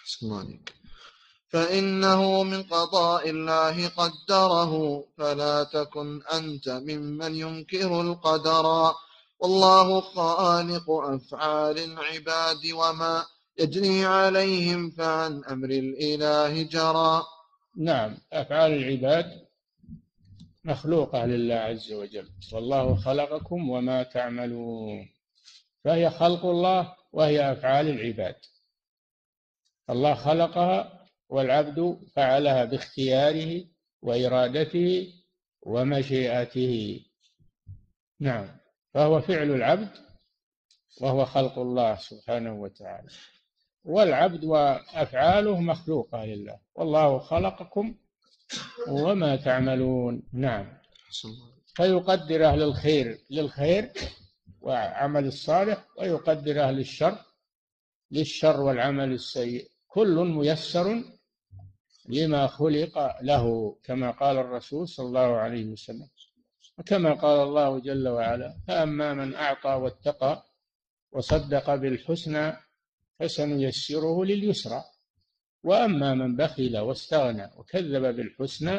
فإنه من قضاء الله قدره، فلا تكن أنت ممن ينكر القدر. والله خالق أفعال العباد وما يجري عليهم، فعن أمر الإله جرى. نعم، أفعال العباد مخلوقة لله عز وجل، والله خلقكم وما تعملون، فهي خلق الله وهي أفعال العباد. الله خلقها والعبد فعلها باختياره وإرادته ومشيئته. نعم، فهو فعل العبد وهو خلق الله سبحانه وتعالى، والعبد وأفعاله مخلوقة لله، والله خلقكم وما تعملون. نعم. فيقدر أهل الخير للخير وعمل الصالح، ويقدر أهل الشر للشر والعمل السيء، كل ميسر لما خلق له، كما قال الرسول صلى الله عليه وسلم، وكما قال الله جل وعلا: فأما من أعطى واتقى وصدق بالحسنى فسنيسره لليسرى، وأما من بخل واستغنى وكذب بالحسنى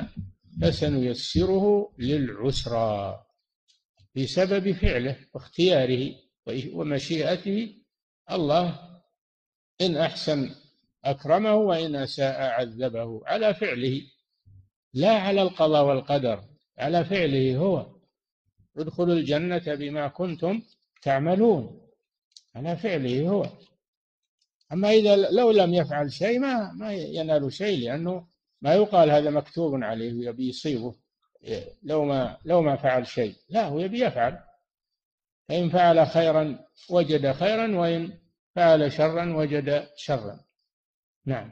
فسنيسره للعسرى، بسبب فعله واختياره ومشيئته. الله إن أحسن أكرمه وإن أساء عذبه، على فعله لا على القضاء والقدر، على فعله هو. ادخلوا الجنة بما كنتم تعملون، على فعله هو. أما إذا لو لم يفعل شيء ما ينال شيء، لأنه ما يقال هذا مكتوب عليه يبي يصيبه لو ما فعل شيء، لا، هو يبي يفعل، فإن فعل خيرا وجد خيرا، وإن فعل شرا وجد شرا. نعم.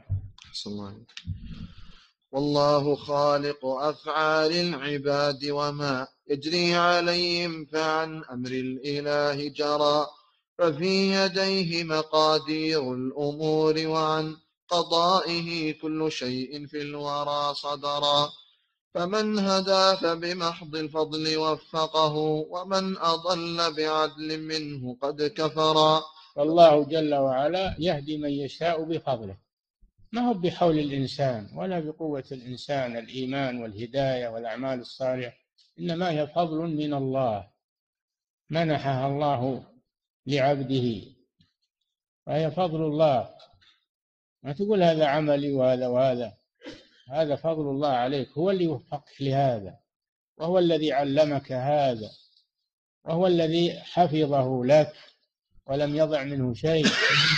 والله خالق أفعال العباد وما يجري عليهم، فعن أمر الإله جرى، ففي يديه مقادير الأمور، وعن قضائه كل شيء في الورى صدرا، فمن هدى فبمحض الفضل وفقه، ومن أضل بعدل منه قد كفرا. فالله جل وعلا يهدي من يشاء بفضله، ما هو بحول الإنسان ولا بقوة الإنسان، الإيمان والهداية والأعمال الصالحة، إنما هي فضل من الله منحها الله لعبده، وهي فضل الله. ما تقول هذا عملي وهذا، هذا فضل الله عليك، هو اللي وفقك لهذا، وهو الذي علمك هذا، وهو الذي حفظه لك ولم يضع منه شيء.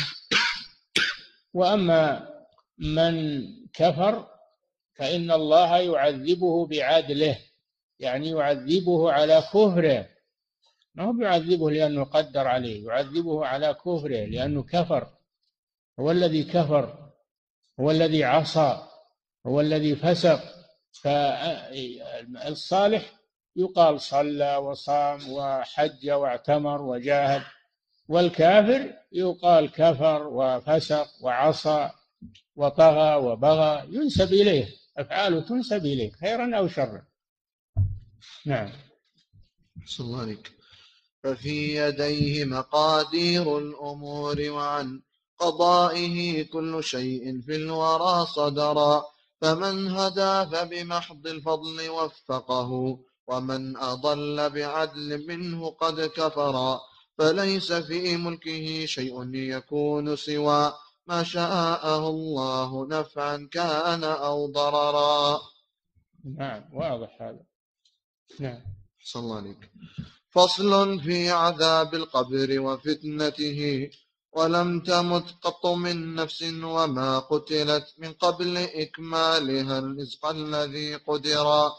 وأما من كفر فإن الله يعذبه بعدله، يعني يعذبه على كفره، ما هو يعذبه لأنه قدر عليه، يعذبه على كفره لأنه كفر. هو الذي كفر، هو الذي عصى، هو الذي فسق. فالصالح يقال صلى وصام وحج واعتمر وجاهد، والكافر يقال كفر وفسق وعصى وطغى وبغى، ينسب إليه، أفعاله تنسب إليه خيرا أو شرا. نعم. أحسن الله عليك. ففي يديه مقادير الأمور، وعن قضائه كل شيء في الورى صدرا. فمن هدى فبمحض الفضل وفقه، ومن أضل بعدل منه قد كفرا. فليس في ملكه شيء يكون سوى ما شاءه الله، نفعا كان أو ضررا. نعم، واضح هذا. نعم. أحسن الله عليك. فصل في عذاب القبر وفتنته. ولم تمت قط من نفس، وما قتلت من قبل إكمالها الرزق الذي قدرا.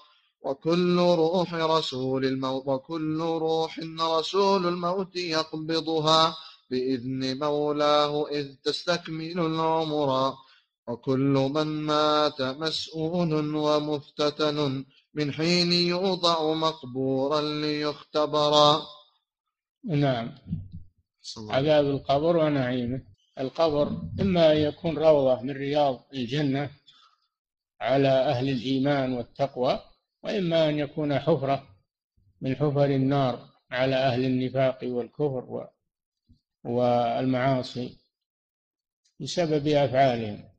وكل روح رسول الموت يقبضها بإذن مولاه إذ تستكمل العمرا. وكل من مات مسؤول ومفتتن من حين يوضع مقبورا ليختبرا. نعم. عذاب القبر ونعيمه. القبر إما أن يكون روضة من رياض الجنة على أهل الإيمان والتقوى، وإما أن يكون حفرة من حفر النار على أهل النفاق والكفر والمعاصي بسبب أفعالهم.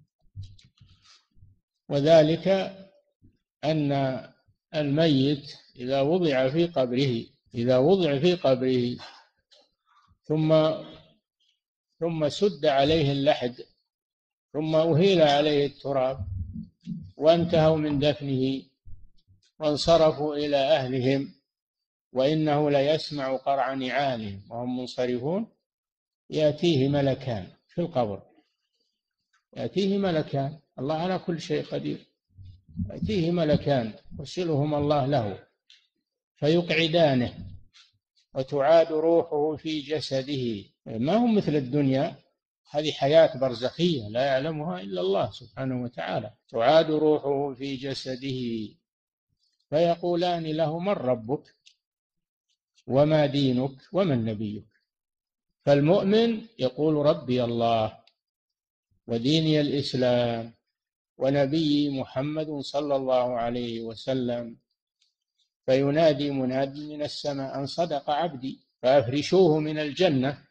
وذلك أن الميت إذا وضع في قبره ثم سد عليه اللحد، ثم أهيل عليه التراب، وانتهوا من دفنه وانصرفوا إلى أهلهم، وإنه ليسمع قرع نعالهم وهم منصرفون، يأتيه ملكان في القبر، يأتيه ملكان، الله على كل شيء قدير، يأتيه ملكان يرسلهم الله له فيقعدانه، وتعاد روحه في جسده. ما هم مثل الدنيا، هذه حياة برزخية لا يعلمها إلا الله سبحانه وتعالى. تعاد روحه في جسده فيقولان له: من ربك وما دينك ومن نبيك؟ فالمؤمن يقول: ربي الله وديني الإسلام ونبي محمد صلى الله عليه وسلم. فينادي مناد من السماء: أن صدق عبدي، فأفرشوه من الجنة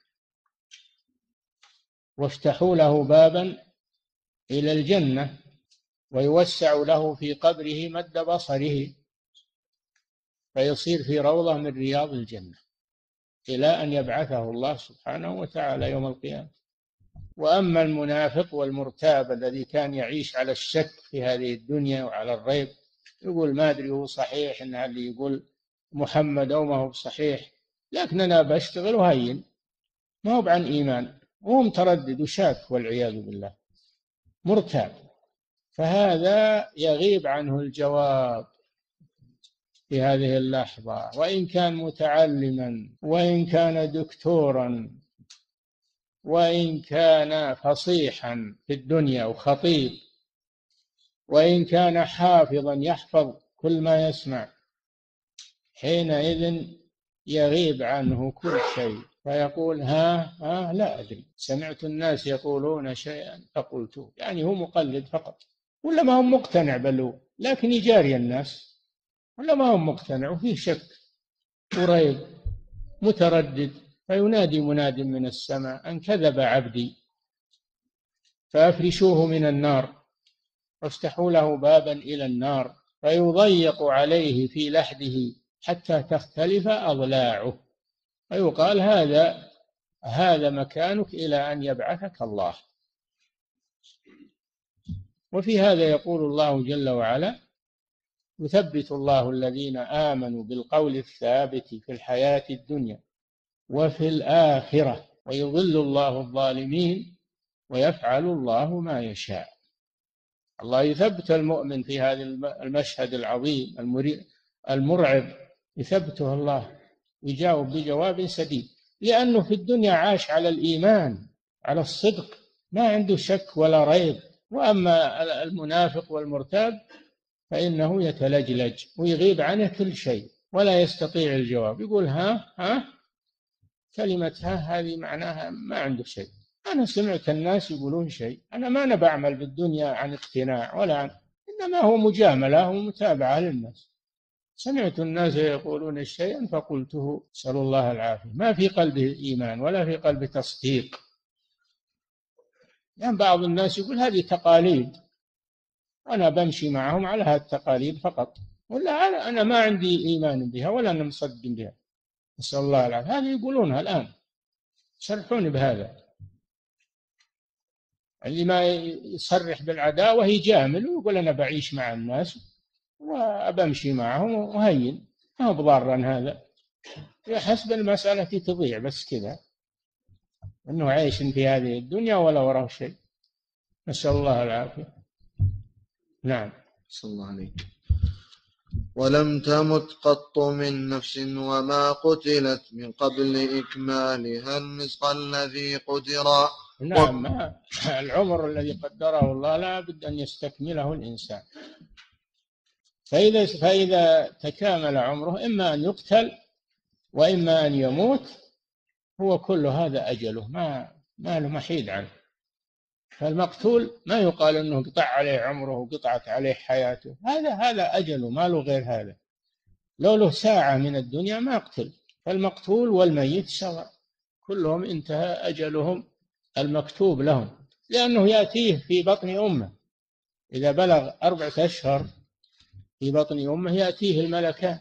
وافتحوا له بابا إلى الجنة، ويوسع له في قبره مد بصره، فيصير في روضة من رياض الجنة إلى أن يبعثه الله سبحانه وتعالى يوم القيامة. وأما المنافق والمرتاب الذي كان يعيش على الشك في هذه الدنيا وعلى الريب، يقول: ما أدري هو صحيح إن اللي يقول محمد أو ما هو صحيح، لكن أنا بشتغل وهين، ما هو عن إيمان، وهو متردد وشاك والعياذ بالله، مرتاب. فهذا يغيب عنه الجواب في هذه اللحظة، وإن كان متعلما، وإن كان دكتورا، وإن كان فصيحا في الدنيا وخطيب، وإن كان حافظا يحفظ كل ما يسمع، حينئذ يغيب عنه كل شيء، فيقول: ها لا أدري، سمعت الناس يقولون شيئا فقلته. يعني هو مقلد فقط، ولا ما هو مقتنع، بل لكن يجاري الناس، ولا ما هو مقتنع وفيه شك وريب متردد. فينادي مناد من السماء: أن كذب عبدي، فأفرشوه من النار وافتحوا له بابا إلى النار، فيضيق عليه في لحده حتى تختلف أضلاعه، ويقال: هذا مكانك إلى أن يبعثك الله. وفي هذا يقول الله جل وعلا: يثبت الله الذين آمنوا بالقول الثابت في الحياة الدنيا وفي الآخرة، ويضل الله الظالمين ويفعل الله ما يشاء. الله يثبت المؤمن في هذا المشهد العظيم المرعب، يثبته الله يجاوب بجواب سديد، لأنه في الدنيا عاش على الإيمان، على الصدق، ما عنده شك ولا ريب. وأما المنافق والمرتاب فإنه يتلجلج ويغيب عنه كل شيء ولا يستطيع الجواب، يقول ها ها، كلمة ها هذه معناها ما عنده شيء. أنا سمعت الناس يقولون شيء، أنا بعمل بالدنيا عن اقتناع ولا عن، إنما هو مجاملة ومتابعة للناس. سمعت الناس يقولون شيئا فقلته، نسأل الله العافية. ما في قلبه إيمان ولا في قلبه تصديق. يعني بعض الناس يقول هذه تقاليد، أنا بمشي معهم على هذه التقاليد فقط، ولا أنا ما عندي إيمان بها ولا أنا مصدق بها، نسأل الله العافية. هذه يقولونها الآن، يصرحون بهذا. اللي ما يصرح بالعداوة يجامل ويقول أنا بعيش مع الناس وأبمشي معهم وهين، ما هو بضارا هذا، حسب المسألة تضيع بس كذا، أنه عايش في هذه الدنيا ولا وراه شيء، نسأل الله العافية. نعم. صلى الله عليك. ولم تمت قط من نفس وما قتلت من قبل إكمالها الرزق الذي قدر. نعم، العمر الذي قدره الله لا بد أن يستكمله الإنسان، فإذا تكامل عمره إما أن يقتل وإما أن يموت، هو كل هذا أجله، ما له محيد عنه. فالمقتول ما يقال أنه قطع عليه عمره وقطعت عليه حياته، هذا أجله، ما له غير هذا. لو له ساعة من الدنيا ما يقتل. فالمقتول والميت سواء، كلهم انتهى أجلهم المكتوب لهم، لأنه يأتيه في بطن أمه. إذا بلغ 4 أشهر في بطن أمه يأتيه الملكان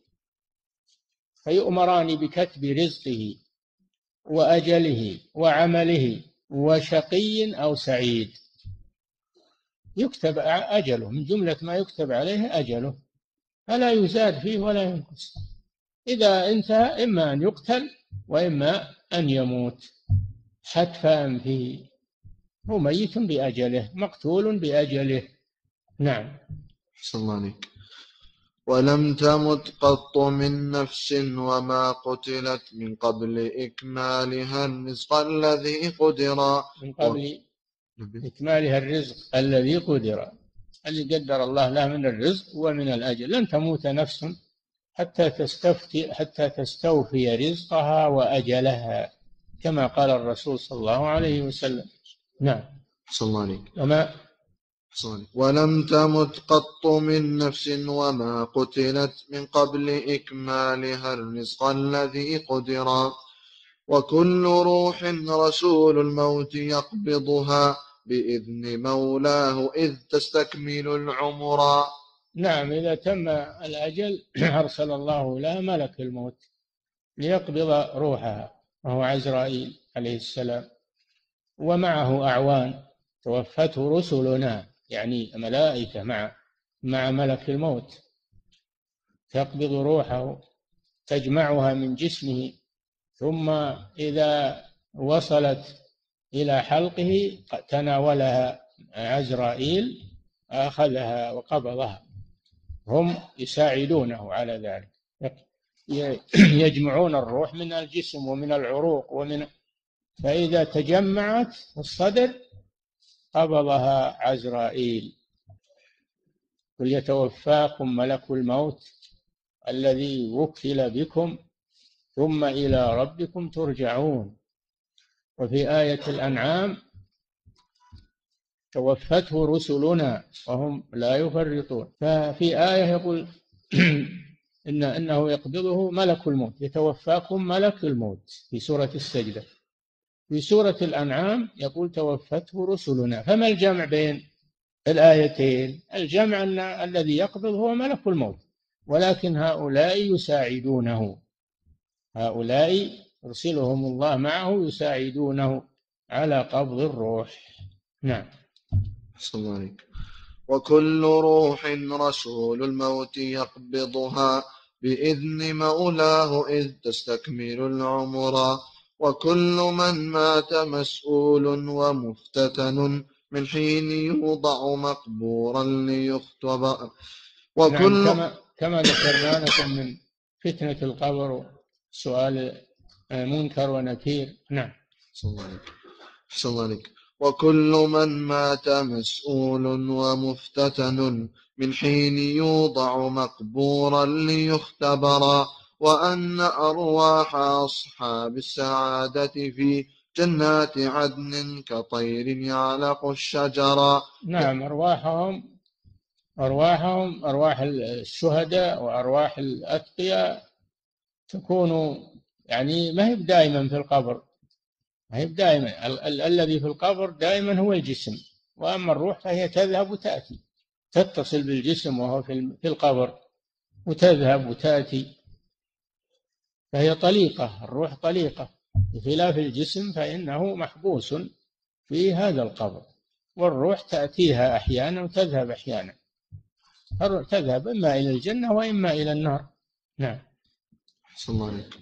فيؤمران بكتب رزقه وأجله وعمله وشقي أو سعيد. يكتب أجله، من جملة ما يكتب عليه أجله، فلا يزاد فيه ولا ينقص. إذا انتهى إما أن يقتل وإما أن يموت حتفا فيه، هو ميت بأجله، مقتول بأجله. نعم. صلى الله عليك. ولم تمت قط من نفس وما قتلت من قبل إكمالها الرزق الذي قدر. من قبل إكمالها الرزق الذي قدر، اللي قدر الله له من الرزق ومن الأجل. لن تموت نفس حتى تستوفي رزقها وأجلها، كما قال الرسول صلى الله عليه وسلم. نعم. صلى الله عليك. وما ولم تمت قط من نفس وما قتلت من قبل إكمالها الرزق الذي قدر. وكل روح رسول الموت يقبضها بإذن مولاه إذ تستكمل العمر. نعم، إذا تم الأجل أرسل الله لها ملك الموت ليقبض روحها، وهو عزرائيل عليه السلام، ومعه أعوان. توفته رسلنا، يعني ملائكة مع ملك الموت، تقبض روحه، تجمعها من جسمه، ثم إذا وصلت إلى حلقه تناولها عزرائيل، أخذها وقبضها. هم يساعدونه على ذلك، يجمعون الروح من الجسم ومن العروق فإذا تجمعت في الصدر قبضها عزرائيل. قل يتوفاكم ملك الموت الذي وكل بكم ثم إلى ربكم ترجعون. وفي آية الأنعام توفته رسلنا وهم لا يفرطون. ففي آية يقول إنه يقبضه ملك الموت، يتوفاكم ملك الموت في سورة السجدة. في سورة الأنعام يقول توفته رسلنا. فما الجمع بين الآيتين؟ الجمع أن الذي يقبض هو ملك الموت، ولكن هؤلاء يساعدونه، هؤلاء يرسلهم الله معه يساعدونه على قبض الروح. نعم. صلى الله عليك. وكل روح رسول الموت يقبضها بإذن مولاه إذ تستكمل العمر. وكل من مات مسؤول ومفتتن من حين يوضع مقبورا ليختبر. نعم، كما ذكرنا لكم من فتنة القبر سؤال منكر ونكير. نعم. أحسن الله عليك. وكل من مات مسؤول ومفتتن من حين يوضع مقبورا ليختبرا، وأن أرواح أصحاب السعادة في جنات عدن كطير يعلق الشجرا. نعم، أرواح الشهداء وأرواح الأتقياء تكون يعني ما هي دائما في القبر، ما هي دائما. الذي في القبر دائما هو الجسم، وأما الروح فهي تذهب وتأتي، تتصل بالجسم وهو في القبر، وتذهب وتأتي، فهي طليقة. الروح طليقة، بخلاف الجسم فإنه محبوس في هذا القبر، والروح تأتيها أحيانا وتذهب أحيانا، تذهب إما إلى الجنة وإما إلى النار. نعم. أحسن الله عليك.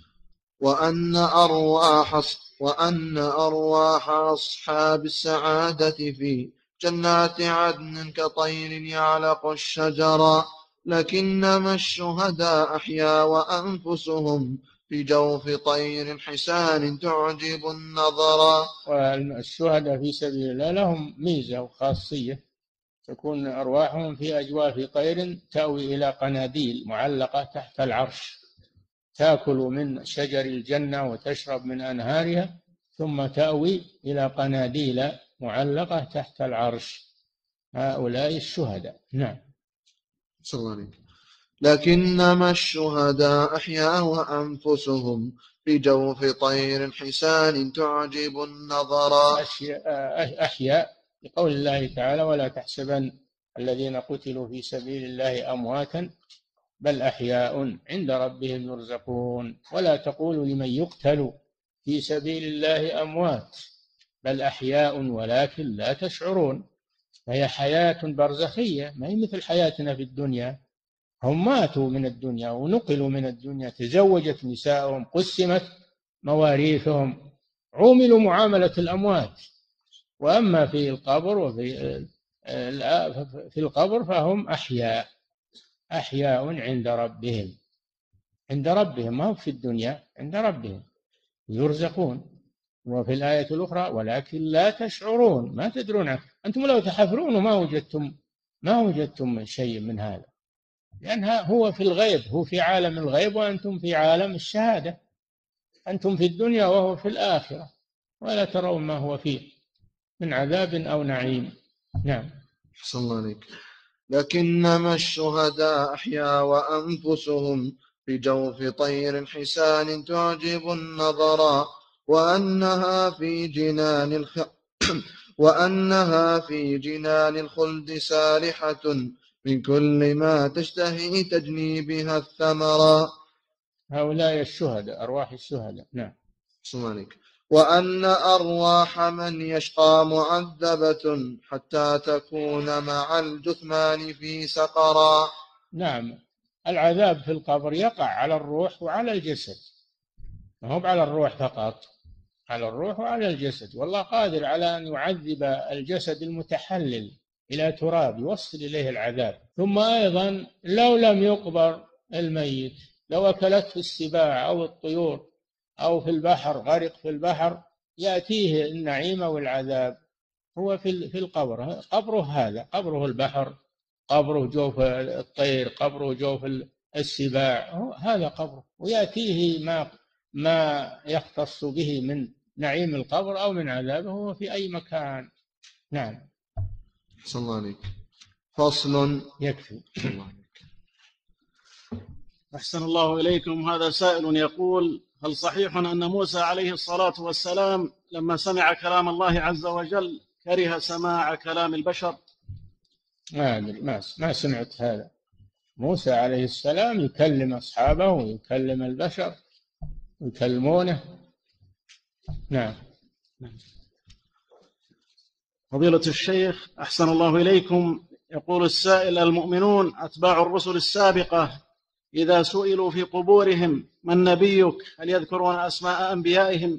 وأن أرواح أصحاب السعادة في جنات عدن كطير يعلق الشجرا، لكنما الشهداء أحيا وأنفسهم في جوف طير حسان تعجب النظرا. والشهداء في سبيل الله لهم ميزة وخاصية، تكون أرواحهم في أجواف طير تأوي إلى قناديل معلقة تحت العرش، تأكل من شجر الجنة وتشرب من أنهارها، ثم تأوي إلى قناديل معلقة تحت العرش. هؤلاء الشهداء. نعم. صلى الله عليه. لكنما الشهداء أحيا وأنفسهم في جوف طير حسان تعجب النظرا. أحياء لقول الله تعالى: ولا تحسبن الذين قتلوا في سبيل الله أمواتا بل أحياء عند ربهم يرزقون. ولا تقولوا لمن يقتل في سبيل الله أموات بل أحياء ولكن لا تشعرون. فهي حياة برزخية، ما هي مثل حياتنا في الدنيا. هم ماتوا من الدنيا ونقلوا من الدنيا، تزوجت نساءهم، قسمت مواريثهم، عوملوا معاملة الأموات. وأما في القبر في القبر فهم أحياء عند ربهم، ما هو في الدنيا، عند ربهم يرزقون. وفي الآية الأخرى: ولكن لا تشعرون، ما تدرون عنه. أنتم لو تحفرون ما وجدتم شيء من هذا، لأنها هو في الغيب، هو في عالم الغيب وأنتم في عالم الشهادة. أنتم في الدنيا وهو في الآخرة، ولا ترون ما هو فيه من عذاب أو نعيم. نعم. أحسن الله عليك. لكنما الشهداء أحيا وأنفسهم في جوف طير حسان تعجب النظرا، وأنها في جنان الخلد سارحة من كل ما تشتهي تجني بها الثمرا. هؤلاء الشهداء، أرواح الشهداء. نعم. وأن أرواح من يشقى معذبة حتى تكون مع الجثمان في سقرا. نعم، العذاب في القبر يقع على الروح وعلى الجسد، ما هو على الروح فقط، على الروح وعلى الجسد. والله قادر على أن يعذب الجسد المتحلل إلى تراب، يوصل إليه العذاب. ثم أيضا لو لم يقبر الميت، لو أكلته السباع أو الطيور أو في البحر، غرق في البحر، يأتيه النعيم والعذاب. هو في القبر، قبره هذا، قبره البحر، قبره جوف الطير، قبره جوف السباع، هذا قبره، ويأتيه ما يختص به من نعيم القبر أو من عذابه، هو في أي مكان. نعم. أحسن الله عليك. فصل. يكفي. أحسن الله إليكم. هذا سائل يقول: هل صحيح أن موسى عليه الصلاة والسلام لما سمع كلام الله عز وجل كره سماع كلام البشر؟ ما أدري، ما سمعت هذا. موسى عليه السلام يكلم أصحابه ويكلم البشر يكلمونه. نعم. فضيلة الشيخ أحسن الله إليكم، يقول السائل: المؤمنون أتباع الرسل السابقة إذا سئلوا في قبورهم من نبيك هل يذكرون أسماء أنبيائهم؟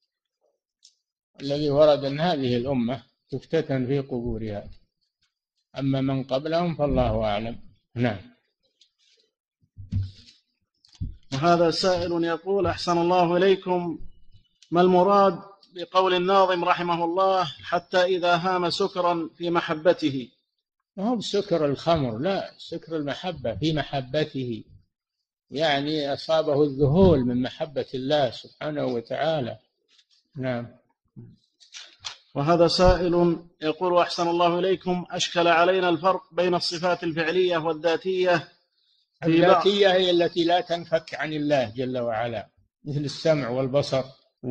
الذي ورد أن هذه الأمة تفتتن في قبورها، أما من قبلهم فالله أعلم. نعم. وهذا سائل يقول أحسن الله إليكم، ما المراد بقول الناظم رحمه الله حتى إذا هام سكرا في محبته؟ ما هو بسكر الخمر، لا، سكر المحبة في محبته، يعني أصابه الذهول من محبة الله سبحانه وتعالى. نعم. وهذا سائل يقول أحسن الله إليكم، أشكل علينا الفرق بين الصفات الفعلية والذاتية. الذاتية هي التي لا تنفك عن الله جل وعلا، مثل السمع والبصر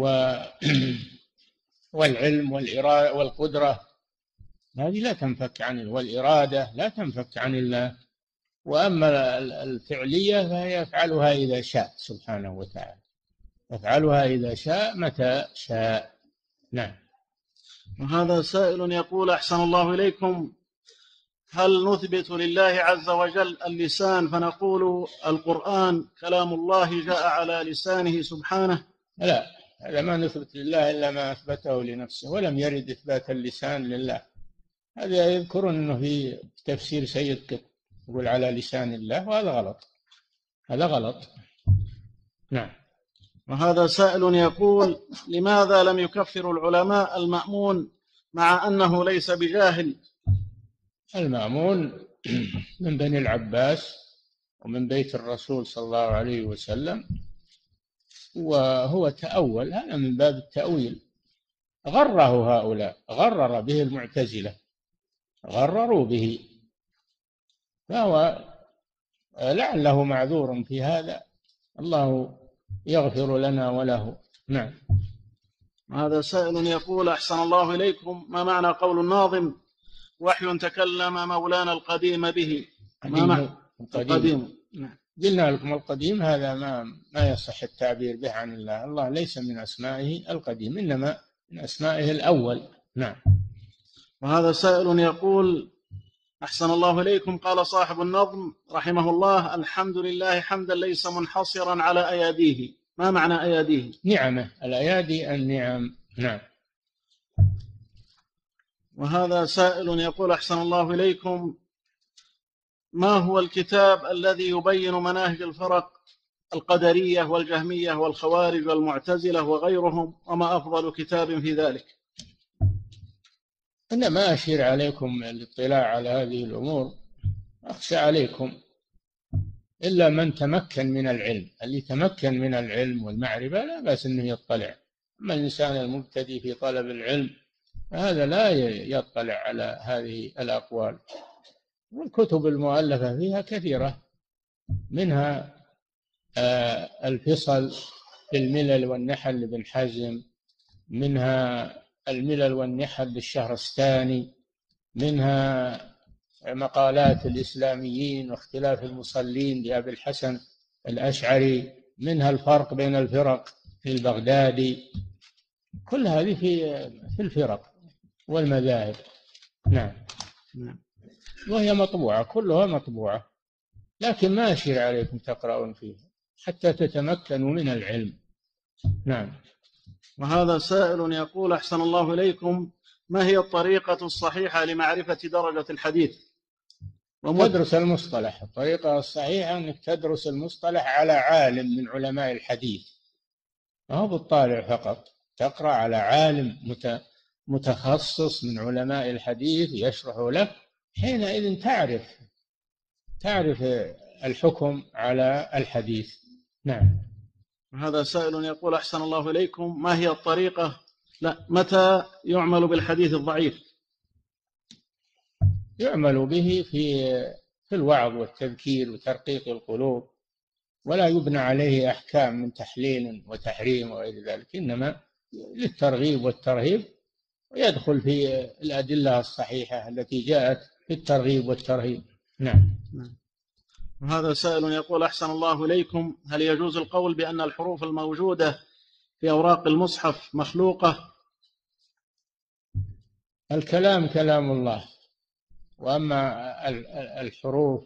والعلم والإرادة والقدرة، هذه لا تنفك عن الله، والإرادة لا تنفك عن الله. وأما الفعلية فهي يفعلها إذا شاء سبحانه وتعالى، يفعلها إذا شاء متى شاء. نعم. وهذا سائل يقول أحسن الله إليكم، هل نثبت لله عز وجل اللسان فنقول القرآن كلام الله جاء على لسانه سبحانه؟ لا، هذا ما نثبت لله إلا ما أثبته لنفسه، ولم يرد إثبات اللسان لله. هذا يذكرون أنه في تفسير سيد قطب يقول على لسان الله، وهذا غلط، هذا غلط. نعم. وهذا سائل يقول، لماذا لم يكفر العلماء المأمون مع أنه ليس بجاهل؟ المأمون من بني العباس ومن بيت الرسول صلى الله عليه وسلم، وهو تأول، هذا من باب التأويل. غره هؤلاء، غرر به المعتزلة، غرروا به، فهو لعله معذور في هذا، الله يغفر لنا وله. نعم. هذا سائل يقول أحسن الله إليكم، ما معنى قول الناظم وحي تكلم مولانا القديم به؟ ما معنى القديم؟ نعم. قلنا لكم القديم هذا ما يصح التعبير به عن الله، الله ليس من أسمائه القديم، إنما من أسمائه الأول. نعم. وهذا سائل يقول أحسن الله إليكم، قال صاحب النظم رحمه الله، الحمد لله حمدا ليس منحصرا على أياديه. ما معنى أياديه؟ نعمة، الأيادي النعم. نعم. وهذا سائل يقول أحسن الله إليكم، ما هو الكتاب الذي يبين مناهج الفرق القدرية والجهمية والخوارج والمعتزلة وغيرهم، وما أفضل كتاب في ذلك؟ أنا ما أشير عليكم الاطلاع على هذه الأمور، أخشى عليكم، إلا من تمكن من العلم. اللي تمكن من العلم والمعرفة لا بأس أنه يطلع، أما الإنسان المبتدئ في طلب العلم هذا لا يطلع على هذه الأقوال. والكتب المؤلفة فيها كثيرة، منها الفصل في الملل والنحل لابن حزم، منها الملل والنحل للشهرستاني، منها مقالات الإسلاميين واختلاف المصلين لأبي الحسن الأشعري، منها الفرق بين الفرق في البغدادي، كل هذه في الفرق والمذاهب. نعم. وهي مطبوعة، كلها مطبوعة، لكن ما أشير عليكم تقرؤون فيها حتى تتمكنوا من العلم. نعم. وهذا سائل يقول أحسن الله إليكم، ما هي الطريقة الصحيحة لمعرفة درجة الحديث؟ تدرس المصطلح. الطريقة الصحيحة أنك تدرس المصطلح على عالم من علماء الحديث، ما هو بالطالع فقط، تقرأ على عالم متخصص من علماء الحديث يشرح لك، حينئذ تعرف الحكم على الحديث. نعم. هذا سائل يقول أحسن الله إليكم، ما هي الطريقة متى يعمل بالحديث الضعيف؟ يعمل به في الوعظ والتذكير وترقيق القلوب، ولا يبنى عليه أحكام من تحليل وتحريم وغير ذلك، إنما للترغيب والترهيب، ويدخل في الأدلة الصحيحة التي جاءت في الترغيب والترهيب. نعم. هذا سائل يقول أحسن الله إليكم، هل يجوز القول بأن الحروف الموجودة في أوراق المصحف مخلوقة؟ الكلام كلام الله، وأما الحروف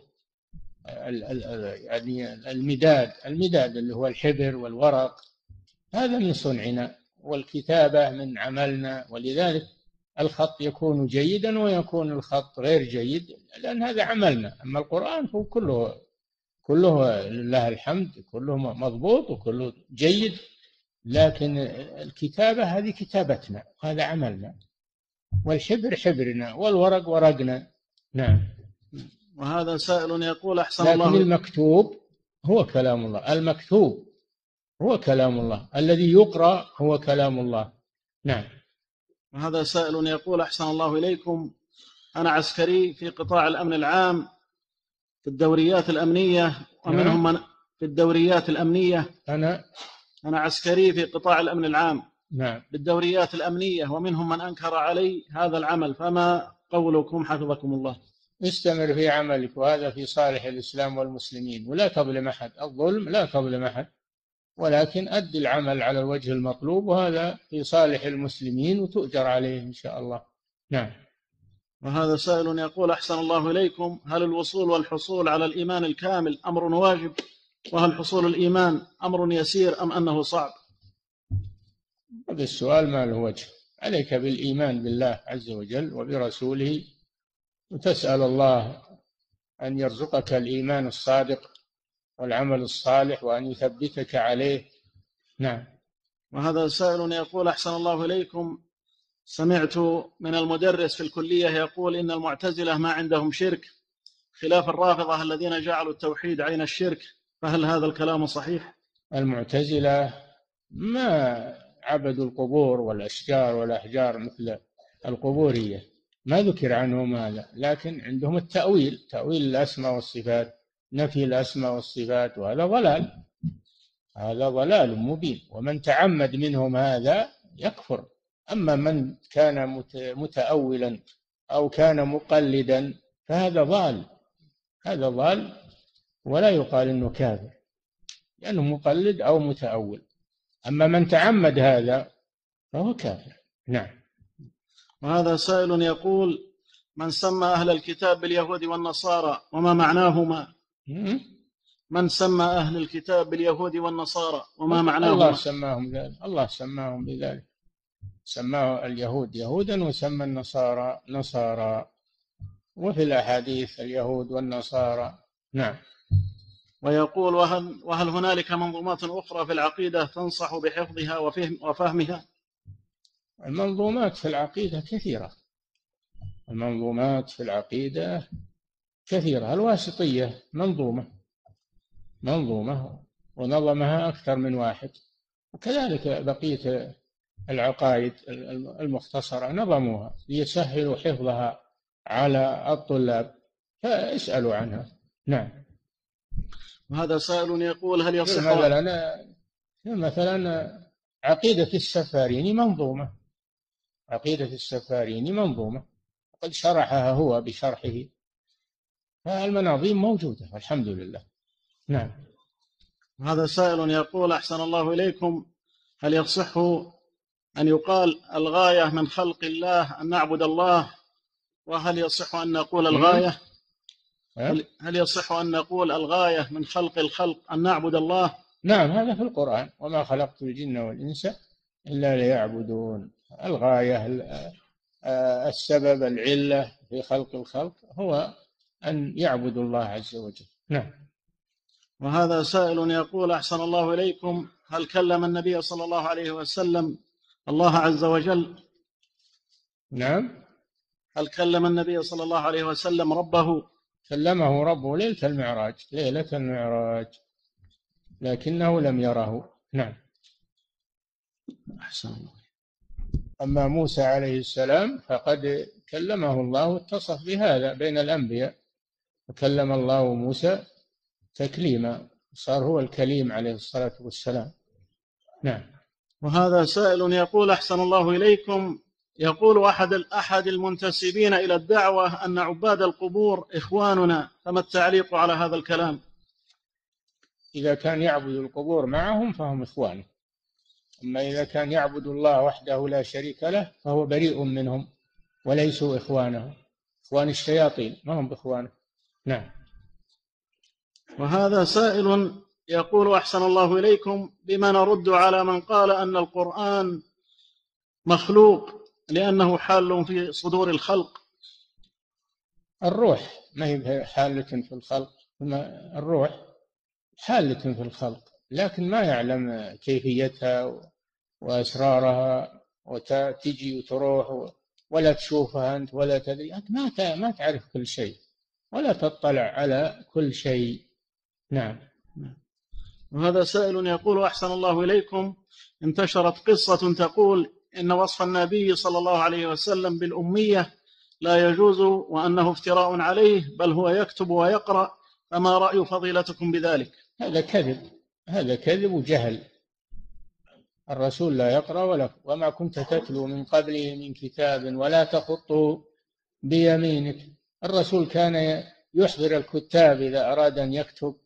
يعني المداد اللي هو الحبر والورق هذا من صنعنا، والكتابة من عملنا، ولذلك الخط يكون جيدا ويكون الخط غير جيد، لأن هذا عملنا. أما القرآن فهو كله لله الحمد، كله مضبوط وكله جيد، لكن الكتابة هذه كتابتنا، هذا عملنا، والحبر حبرنا، والورق ورقنا. نعم. وهذا سائل يقول أحسن لكن الله. المكتوب هو كلام الله، المكتوب هو كلام الله، الذي يقرأ هو كلام الله. نعم. وهذا سائل يقول أحسن الله إليكم، أنا عسكري في قطاع الأمن العام في الدوريات الأمنية، ومنهم من في الدوريات الأمنية. أنا عسكري في قطاع الأمن العام. نعم. بالدوريات الأمنية، ومنهم من أنكر علي هذا العمل، فما قولكم حفظكم الله؟ استمر في عملك، وهذا في صالح الإسلام والمسلمين، ولا تظلم أحد، الظلم لا تظلم أحد، ولكن أد العمل على الوجه المطلوب، وهذا في صالح المسلمين وتؤجر عليه إن شاء الله. نعم. وهذا سائل يقول أحسن الله إليكم، هل الوصول والحصول على الإيمان الكامل أمر واجب؟ وهل حصول الإيمان أمر يسير أم أنه صعب؟ هذا السؤال ما له وجه. عليك بالإيمان بالله عز وجل وبرسوله، وتسأل الله أن يرزقك الإيمان الصادق والعمل الصالح، وأن يثبتك عليه. نعم. وهذا سائل يقول أحسن الله إليكم، سمعت من المدرس في الكلية يقول إن المعتزلة ما عندهم شرك، خلاف الرافضة الذين جعلوا التوحيد عين الشرك، فهل هذا الكلام صحيح؟ المعتزلة ما عبدوا القبور والأشجار والأحجار مثل القبورية، ما ذكر عنهم هذا، لكن عندهم التأويل، تأويل الأسماء والصفات، نفي الأسماء والصفات، وهذا ضلال، هذا ضلال مبين، ومن تعمد منهم هذا يكفر. أما من كان متأولا أو كان مقلدا فهذا ضال، هذا ضال، ولا يقال إنه كافر لأنه مقلد أو متأول. أما من تعمد هذا فهو كافر. نعم. وهذا سائل يقول، من سمى أهل الكتاب باليهود والنصارى وما معناهما؟ من سمى أهل الكتاب باليهود والنصارى وما معناهما؟ الله سماهم ذلك، الله سماهم بذلك، سماه اليهود يهودا وسمى النصارى نصارى، وفي الأحاديث اليهود والنصارى. نعم. ويقول، وهل هنالك منظومات أخرى في العقيدة تنصح بحفظها وفهمها؟ المنظومات في العقيدة كثيرة، المنظومات في العقيدة كثيرة. الواسطية منظومة ونظمها أكثر من واحد، وكذلك بقية العقائد المختصرة نظموها ليسهلوا حفظها على الطلاب، فاسألوا عنها. نعم. وهذا سائل يقول، هل يصح مثلا عقيدة السفاريني منظومة، عقيدة السفاريني منظومة قد شرحها هو بشرحه، فالمناظيم موجودة والحمد لله. نعم. هذا سائل يقول أحسن الله إليكم، هل يصح أن يقال الغاية من خلق الله أن نعبد الله؟ وهل يصح أن نقول الغاية هل يصح أن نقول الغاية من خلق الخلق أن نعبد الله؟ نعم، هذا في القرآن، وما خلقت الجن والإنس إلا ليعبدون. الغاية السبب العلة في خلق الخلق هو أن يعبدوا الله عز وجل. نعم. وهذا سائل يقول أحسن الله إليكم، هل كلم النبي صلى الله عليه وسلم الله عز وجل؟ نعم. هل كلم النبي صلى الله عليه وسلم ربه؟ كلمه ربه ليلة المعراج، لكنه لم يره. نعم. أحسن الله. أما موسى عليه السلام فقد كلمه الله واتصف بهذا بين الأنبياء، وكلم الله موسى تكليما، صار هو الكليم عليه الصلاة والسلام. نعم. وهذا سائل يقول أحسن الله إليكم، يقول أحد المنتسبين إلى الدعوة أن عباد القبور إخواننا، فما التعليق على هذا الكلام؟ إذا كان يعبد القبور معهم فهم إخوانه، أما إذا كان يعبد الله وحده لا شريك له فهو بريء منهم وليسوا إخوانه، إخوان الشياطين ما هم بإخوانه. نعم. وهذا سائل يقول أحسن الله إليكم، بما نرد على من قال أن القرآن مخلوق لأنه حال في صدور الخلق؟ الروح ما هي حالة في الخلق، الروح حالة في الخلق، لكن ما يعلم كيفيتها وأسرارها، وتجي وتروح ولا تشوفها أنت ولا تدري، أنت ما تعرف كل شيء ولا تطلع على كل شيء. نعم. وهذا سائل يقول: أحسن الله إليكم، انتشرت قصة تقول إن وصف النبي صلى الله عليه وسلم بالأمية لا يجوز وأنه افتراء عليه، بل هو يكتب ويقرأ، فما رأي فضيلتكم بذلك؟ هذا كذب، هذا كذب وجهل. الرسول لا يقرأ وما كنت تتلو من قبله من كتاب ولا تخطه بيمينك. الرسول كان يحضر الكتاب إذا أراد أن يكتب،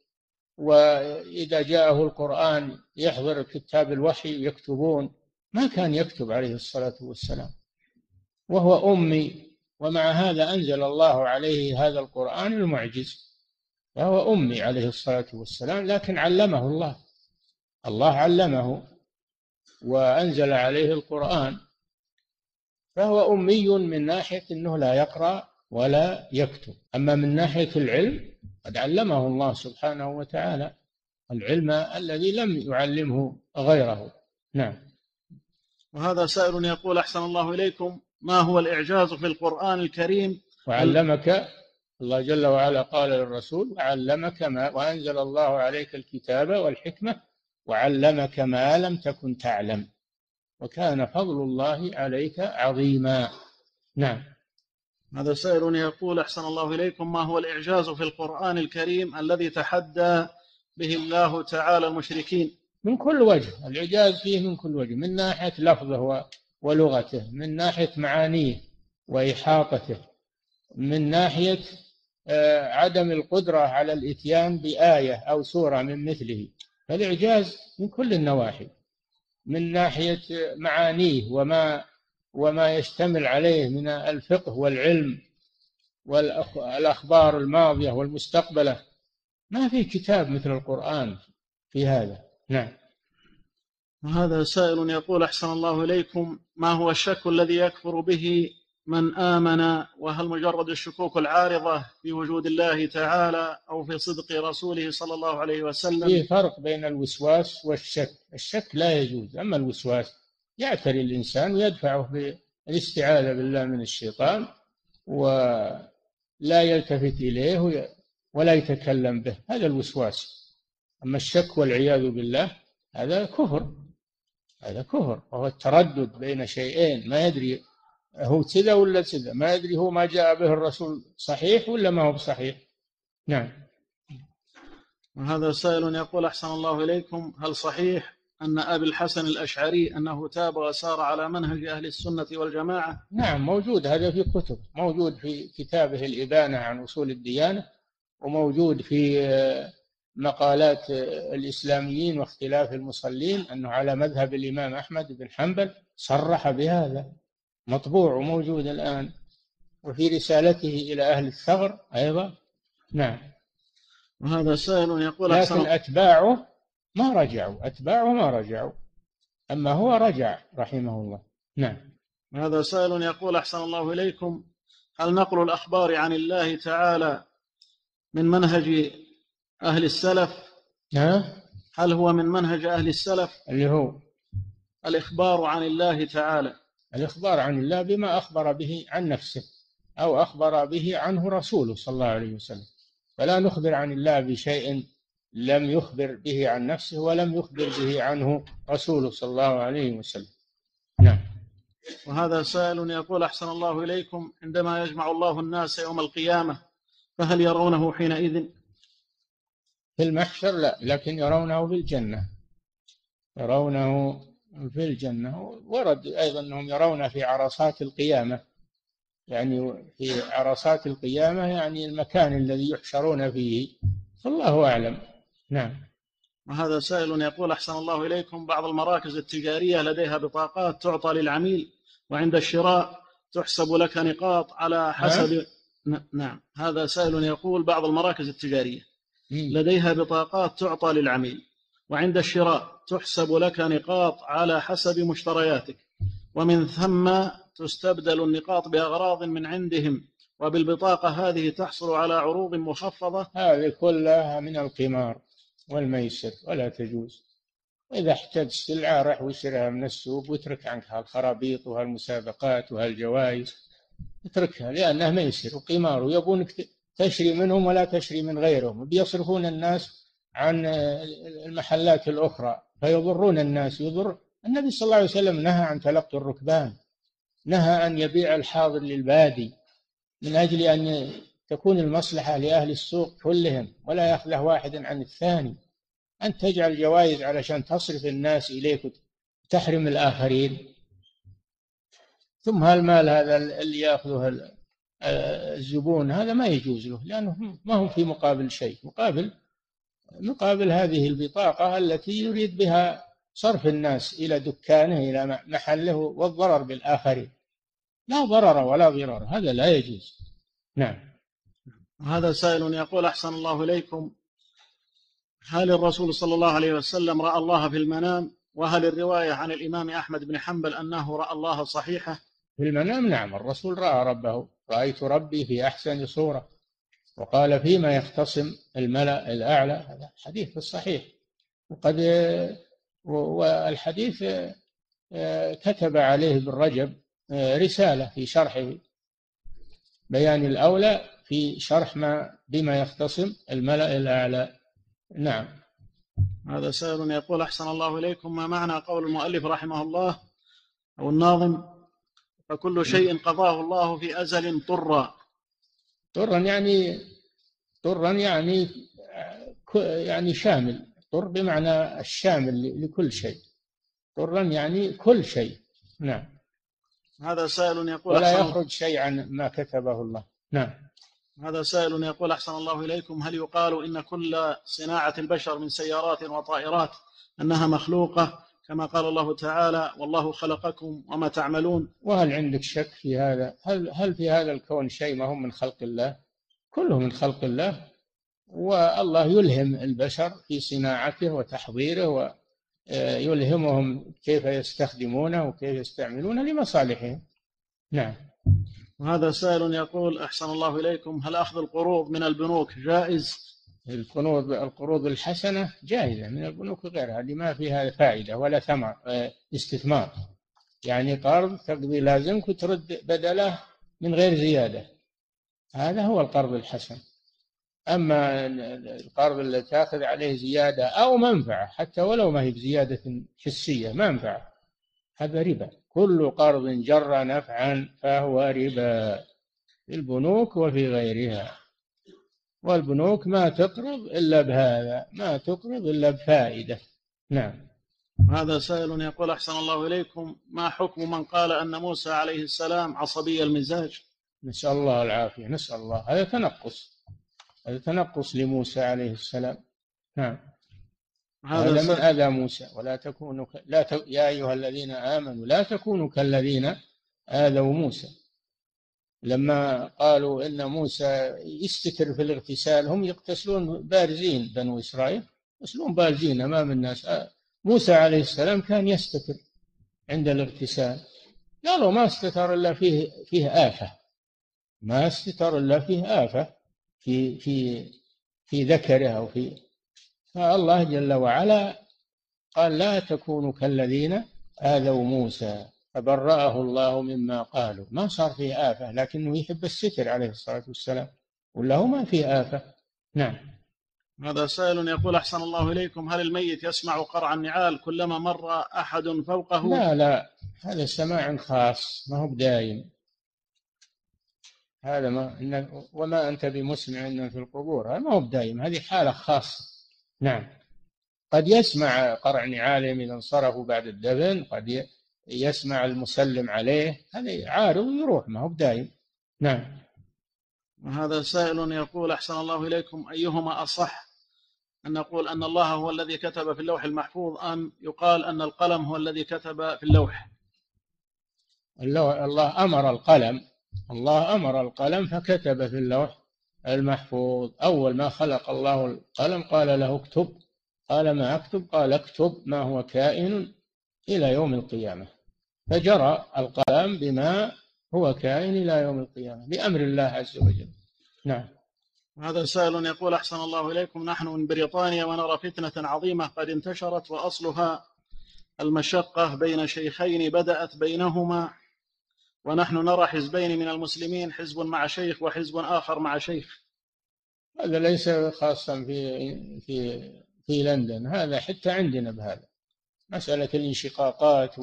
وإذا جاءه القرآن يحضر كتاب الوحي يكتبون، ما كان يكتب عليه الصلاة والسلام، وهو أمي، ومع هذا أنزل الله عليه هذا القرآن المعجز، فهو أمي عليه الصلاة والسلام، لكن علمه الله علمه وأنزل عليه القرآن، فهو أمي من ناحية أنه لا يقرأ ولا يكتب. أما من ناحية العلم قد علمه الله سبحانه وتعالى العلم الذي لم يعلمه غيره. نعم. وهذا سائل يقول: أحسن الله إليكم، ما هو الإعجاز في القرآن الكريم؟ وعلمك، الله جل وعلا قال للرسول: وعلمك وأنزل الله عليك الكتاب والحكمة وعلمك ما لم تكن تعلم وكان فضل الله عليك عظيما. نعم. هذا سائل يقول: أحسن الله إليكم، ما هو الإعجاز في القرآن الكريم الذي تحدى به الله تعالى المشركين؟ من كل وجه، الإعجاز فيه من كل وجه، من ناحية لفظه ولغته، من ناحية معانيه وإحاطته، من ناحية عدم القدرة على الإتيان بآية أو سورة من مثله، فالإعجاز من كل النواحي، من ناحية معانيه وما يشتمل عليه من الفقه والعلم والأخبار الماضية والمستقبلة، ما في كتاب مثل القرآن في هذا. نعم. وهذا سائل يقول: أحسن الله إليكم، ما هو الشك الذي يكفر به من آمن، وهل مجرد الشكوك العارضة في وجود الله تعالى أو في صدق رسوله صلى الله عليه وسلم؟ فيه فرق بين الوسواس والشك. الشك لا يجوز، أما الوسواس يعتري الإنسان ويدفعه بالاستعاذة بالله من الشيطان ولا يلتفت إليه ولا يتكلم به، هذا الوسواس. أما الشك والعياذ بالله هذا كفر، هذا كفر، وهو التردد بين شيئين، ما يدري هو كذا ولا كذا، ما يدري هو ما جاء به الرسول صحيح ولا ما هو صحيح. نعم. وهذا سائل يقول: أحسن الله إليكم، هل صحيح أن أبي الحسن الأشعري أنه تاب وسار على منهج أهل السنة والجماعة؟ نعم، موجود هذا في كتب، موجود في كتابه الإبانة عن أصول الديانة، وموجود في مقالات الإسلاميين واختلاف المصلين أنه على مذهب الإمام أحمد بن حنبل، صرح بهذا، مطبوع وموجود الآن، وفي رسالته إلى أهل الثغر أيضا. نعم. وهذا سائل يقول: لكن أتباعه ما رجعوا، أما هو رجع رحمه الله. نعم. وهذا سائل يقول: أحسن الله إليكم، هل نقل الأخبار عن الله تعالى من منهج أهل السلف؟ هل هو من منهج أهل السلف اللي هو الإخبار عن الله تعالى؟ الإخبار عن الله بما أخبر به عن نفسه أو أخبر به عنه رسوله صلى الله عليه وسلم، فلا نخبر عن الله بشيء لم يخبر به عن نفسه ولم يخبر به عنه رسوله صلى الله عليه وسلم. نعم. وهذا سائل يقول: أحسن الله إليكم، عندما يجمع الله الناس يوم القيامة فهل يرونه حينئذ؟ في المحشر لا، لكن يرونه في الجنة، يرونه في الجنة. ورد أيضا أنهم يرونه في عرصات القيامة، يعني في عرصات القيامة يعني المكان الذي يحشرون فيه، فالله أعلم. نعم. وهذا سائل يقول: أحسن الله إليكم، بعض المراكز التجارية لديها بطاقات تعطى للعميل، وعند الشراء تحسب لك نقاط على حسب. نعم. هذا سائل يقول: بعض المراكز التجارية لديها بطاقات تعطى للعميل، وعند الشراء تحسب لك نقاط على حسب مشترياتك، ومن ثم تستبدل النقاط بأغراض من عندهم، وبالبطاقة هذه تحصل على عروض مخفضة. هذه كلها من القمار، والميسر ولا تجوز. وإذا احتاج سلعة راح واشتريها من السوق واترك عنك هالخرابيط وهالمسابقات وهالجوائز، اتركها لأنها ميسر وقمار، ويبونك تشري منهم ولا تشري من غيرهم، بيصرفون الناس عن المحلات الأخرى فيضرون الناس. النبي صلى الله عليه وسلم نهى عن تلقي الركبان، نهى أن يبيع الحاضر للبادي من أجل أن تكون المصلحة لأهل السوق كلهم ولا يخلى واحد عن الثاني. أن تجعل جوائز علشان تصرف الناس إليك وتحرم الآخرين. ثم هالمال هذا اللي يأخذه الزبون هذا ما يجوز له، لأنه ما هو في مقابل شيء، مقابل هذه البطاقة التي يريد بها صرف الناس إلى دكانه إلى محله والضرر بالآخرين. لا ضرر ولا ضرار، هذا لا يجوز. نعم. هذا سائل يقول: أحسن الله إليكم، هل الرسول صلى الله عليه وسلم رأى الله في المنام؟ وهل الرواية عن الإمام أحمد بن حنبل أنه رأى الله صحيحة؟ في المنام نعم، الرسول رأى ربه: رأيت ربي في أحسن صورة. وقال: فيما يختصم الملأ الأعلى. هذا حديث الصحيح. والحديث كتب عليه ابن رجب رسالة في شرحه، بيان الأولى في شرح بما يختصم الملأ الأعلى. نعم. هذا سائل يقول: أحسن الله إليكم، ما معنى قول المؤلف رحمه الله أو الناظم: فكل شيء قضاه الله في أزل طرا؟ طرا يعني شامل. طر بمعنى الشامل لكل شيء. طرا يعني كل شيء. نعم. هذا سائل يقول: ولا يخرج شيء عن ما كتبه الله. نعم. هذا سائل يقول: أحسن الله إليكم، هل يقال إن كل صناعة البشر من سيارات وطائرات أنها مخلوقة كما قال الله تعالى: والله خلقكم وما تعملون؟ وهل عندك شك في هذا؟ هل في هذا الكون شيء ما هو من خلق الله؟ كله من خلق الله، والله يلهم البشر في صناعته وتحضيره، ويلهمهم كيف يستخدمونه وكيف يستعملونه لمصالحهم. نعم. وهذا سائل يقول: أحسن الله إليكم، هل أخذ القروض من البنوك جائز؟ القروض الحسنة جائزة من البنوك وغيرها، اللي ما فيها فائدة ولا ثمر، استثمار. يعني قرض تقضي لازمك وترد بدله من غير زيادة، هذا هو القرض الحسن. أما القرض اللي تأخذ عليه زيادة أو منفعة حتى ولو ما هي بزيادة حسية، منفعة، هذا ربا. كل قرض جر نفعا فهو ربا في البنوك وفي غيرها. والبنوك ما تقرض إلا بهذا، ما تقرض إلا بفائدة. نعم. هذا سائل يقول: أحسن الله إليكم، ما حكم من قال أن موسى عليه السلام عصبي المزاج؟ نسأل الله العافية. نسأل الله. هذا تنقص لموسى عليه السلام. نعم. هذا من أذى موسى. ولا تكونوا يا أيها الذين آمنوا لا تكونوا كالذين آذوا موسى. لما قالوا إن موسى يستتر في الاغتسال، هم يغتسلون بارزين، بنو إسرائيل يغتسلون بارزين أمام الناس. موسى عليه السلام كان يستتر عند الاغتسال. قالوا ما استتر إلا فيه آفة، ما استتر إلا فيه آفة في ذكره أو فالله جل وعلا قال: لا تكونوا كالذين آذوا موسى فبرأه الله مما قالوا. ما صار فيه آفة، لكنه يحب الستر عليه الصلاة والسلام، ولا هو ما فيه آفة. نعم. هذا سائل يقول: أحسن الله إليكم، هل الميت يسمع قرع النعال كلما مر أحد فوقه؟ لا، هذا سماع خاص ما هو بدايم. هذا وما أنت بمسمع في القبور، هذا ما هو بدايم، هذه حالة خاصة. نعم. قد يسمع قرع نعالهم إذا انصرفوا بعد الدفن، قد يسمع المسلم عليه، هذا عارض ويروح، ما هو بدايم. نعم. وهذا سائل يقول: أحسن الله إليكم، أيهما أصح، أن نقول أن الله هو الذي كتب في اللوح المحفوظ، أم يقال أن القلم هو الذي كتب في اللوح؟ الله أمر القلم فكتب في اللوح المحفوظ. أول ما خلق الله القلم قال له اكتب، قال ما أكتب؟ قال اكتب ما هو كائن إلى يوم القيامة، فجرى القلم بما هو كائن إلى يوم القيامة بأمر الله عز وجل. نعم. هذا سائل يقول أحسن الله إليكم، نحن من بريطانيا ونرى فتنة عظيمة قد انتشرت وأصلها المشقة بين شيخين بدأت بينهما، ونحن نرى حزبين من المسلمين، حزب مع شيخ وحزب آخر مع شيخ. هذا ليس خاصا في لندن، هذا حتى عندنا بهذا، مسألة الانشقاقات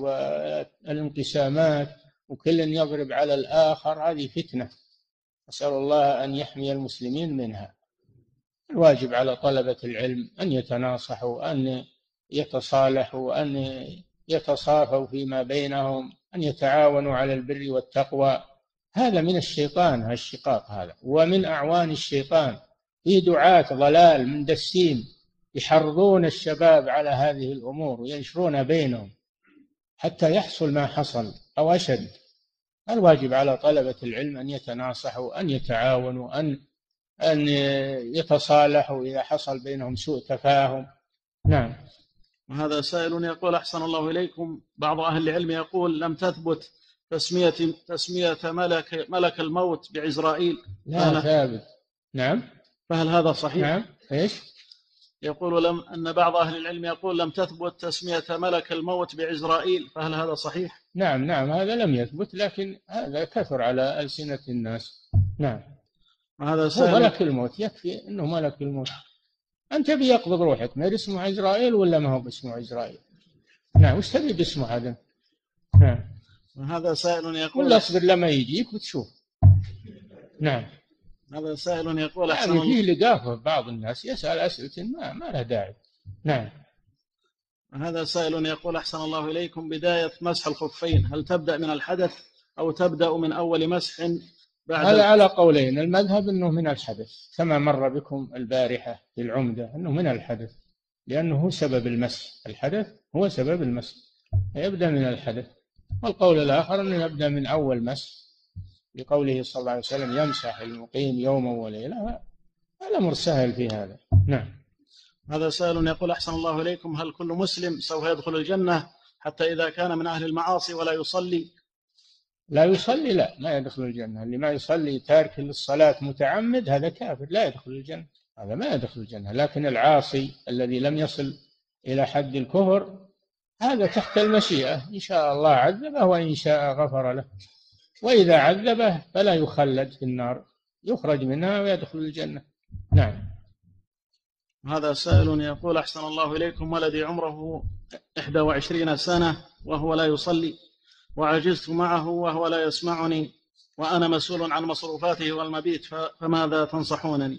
والانقسامات وكل يضرب على الآخر، هذه فتنة، أسأل الله أن يحمي المسلمين منها. الواجب على طلبة العلم أن يتناصحوا، أن يتصالحوا، أن يتصافوا فيما بينهم، أن يتعاونوا على البر والتقوى. هذا من الشيطان، هالشقاق هذا، ومن أعوان الشيطان. في دعاة ضلال مندسين يحرضون الشباب على هذه الأمور وينشرون بينهم حتى يحصل ما حصل أو أشد. الواجب على طلبة العلم أن يتناصحوا، أن يتعاونوا، أن يتصالحوا إذا حصل بينهم سوء تفاهم. نعم. وهذا سائل يقول أحسن الله إليكم، بعض أهل العلم يقول لم تثبت تسمية ملك الموت بعزرائيل. لا ثابت. نعم. فهل هذا صحيح؟ نعم. إيش؟ يقول أن بعض أهل العلم يقول لم تثبت تسمية ملك الموت بعزرائيل، فهل هذا صحيح؟ نعم هذا لم يثبت، لكن هذا كثر على ألسنة الناس. نعم. هذا هو ملك الموت، يكفي أنه ملك الموت. أنت تبي يقبض روحك، ما اسمه عزرائيل ولا ما هو باسمه عزرائيل؟ نعم. وش تبي باسمه هذا؟ نعم. هذا سائل يقول ولا اصبر لما يجيك وتشوف. نعم. هذا سائل يقول يعني فيه لقافة بعض الناس يسأل أسئلة ما لها داعي. نعم. هذا سائل يقول أحسن الله إليكم، بداية مسح الخفين هل تبدأ من الحدث أو تبدأ من أول مسح بعد؟ هذا على قولين، المذهب أنه من الحدث كما مر بكم البارحة في العمدة، أنه من الحدث لأنه هو سبب المسح، الحدث هو سبب المسح، يبدأ من الحدث. والقول الآخر أنه يبدأ من أول مسح لقوله صلى الله عليه وسلم يمسح المقيم يوما وليلة. الأمر سهل في هذا. نعم. هذا سائل يقول أحسن الله إليكم، هل كل مسلم سوف يدخل الجنة حتى إذا كان من أهل المعاصي ولا يصلي؟ لا يصلي، لا، ما يدخل الجنة. اللي ما يصلي تارك للصلاة متعمد هذا كافر، لا يدخل الجنة، هذا ما يدخل الجنة. لكن العاصي الذي لم يصل إلى حد الكفر هذا تحت المشيئة، إن شاء الله عذبه وإن شاء غفر له. وإذا عذبه فلا يخلد في النار، يخرج منها ويدخل الجنة. نعم. هذا سائل يقول أحسن الله إليكم، ولدي عمره 21 سنة وهو لا يصلي، وعجزت معه وهو لا يسمعني، وأنا مسؤول عن مصروفاته والمبيت، فماذا تنصحونني؟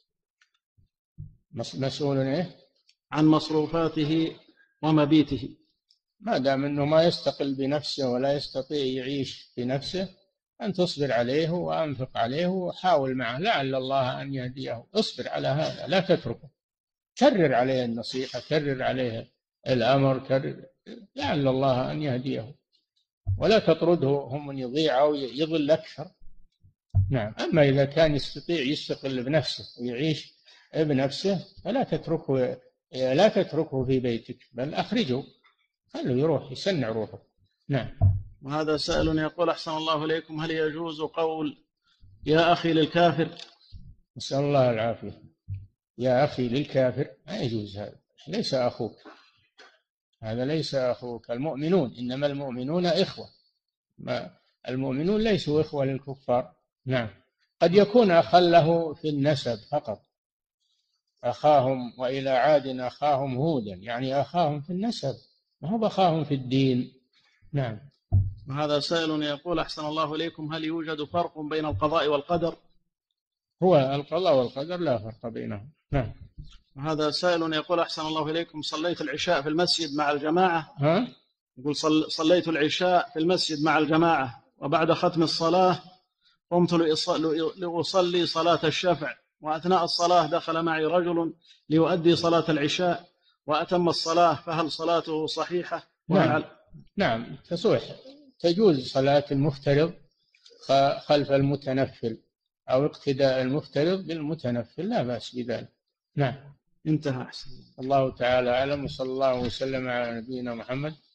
مسؤول إيه؟ عن مصروفاته ومبيته. ما دام أنه ما يستقل بنفسه ولا يستطيع يعيش بنفسه، أن تصبر عليه وأنفق عليه وحاول معه، لعل الله أن يهديه. اصبر على هذا، لا تتركه، كرر عليه النصيحة، كرر عليه الأمر، كرر، لعل الله أن يهديه، ولا تطرده هم من يضيع أو يضل أكثر. نعم. أما إذا كان يستطيع يستقل بنفسه ويعيش بنفسه فلا تتركه، لا تتركه في بيتك، بل أخرجه، خليه يروح يسنع روحه. نعم. وهذا سائل يقول أحسن الله إليكم، هل يجوز قول يا أخي للكافر؟ نسأل الله العافية. يا أخي للكافر ما يجوز، هذا ليس أخوك، هذا ليس أخوك. المؤمنون إنما المؤمنون إخوة، المؤمنون ليسوا إخوة للكفار. نعم. قد يكون أخا له في النسب فقط، أخاهم وإلى عاد أخاهم هودا، يعني أخاهم في النسب، ما هو أخاهم في الدين. نعم. وهذا سائل يقول أحسن الله إليكم، هل يوجد فرق بين القضاء والقدر؟ هو القضاء والقدر لا فرق بينهم. نعم. وهذا سائل يقول أحسن الله إليكم، صليت العشاء في المسجد مع الجماعة. يقول صليت العشاء في المسجد مع الجماعة، وبعد ختم الصلاة قمت لأصلي صلاة الشفع، وأثناء الصلاة دخل معي رجل ليؤدي صلاة العشاء وأتم الصلاة، فهل صلاته صحيحة؟ نعم تصح، تجوز صلاة المفترض خلف المتنفل أو اقتداء المفترض بالمتنفل، لا بأس بذلك. نعم. انتهى. الله تعالى أعلم، وصلى الله وسلم على نبينا محمد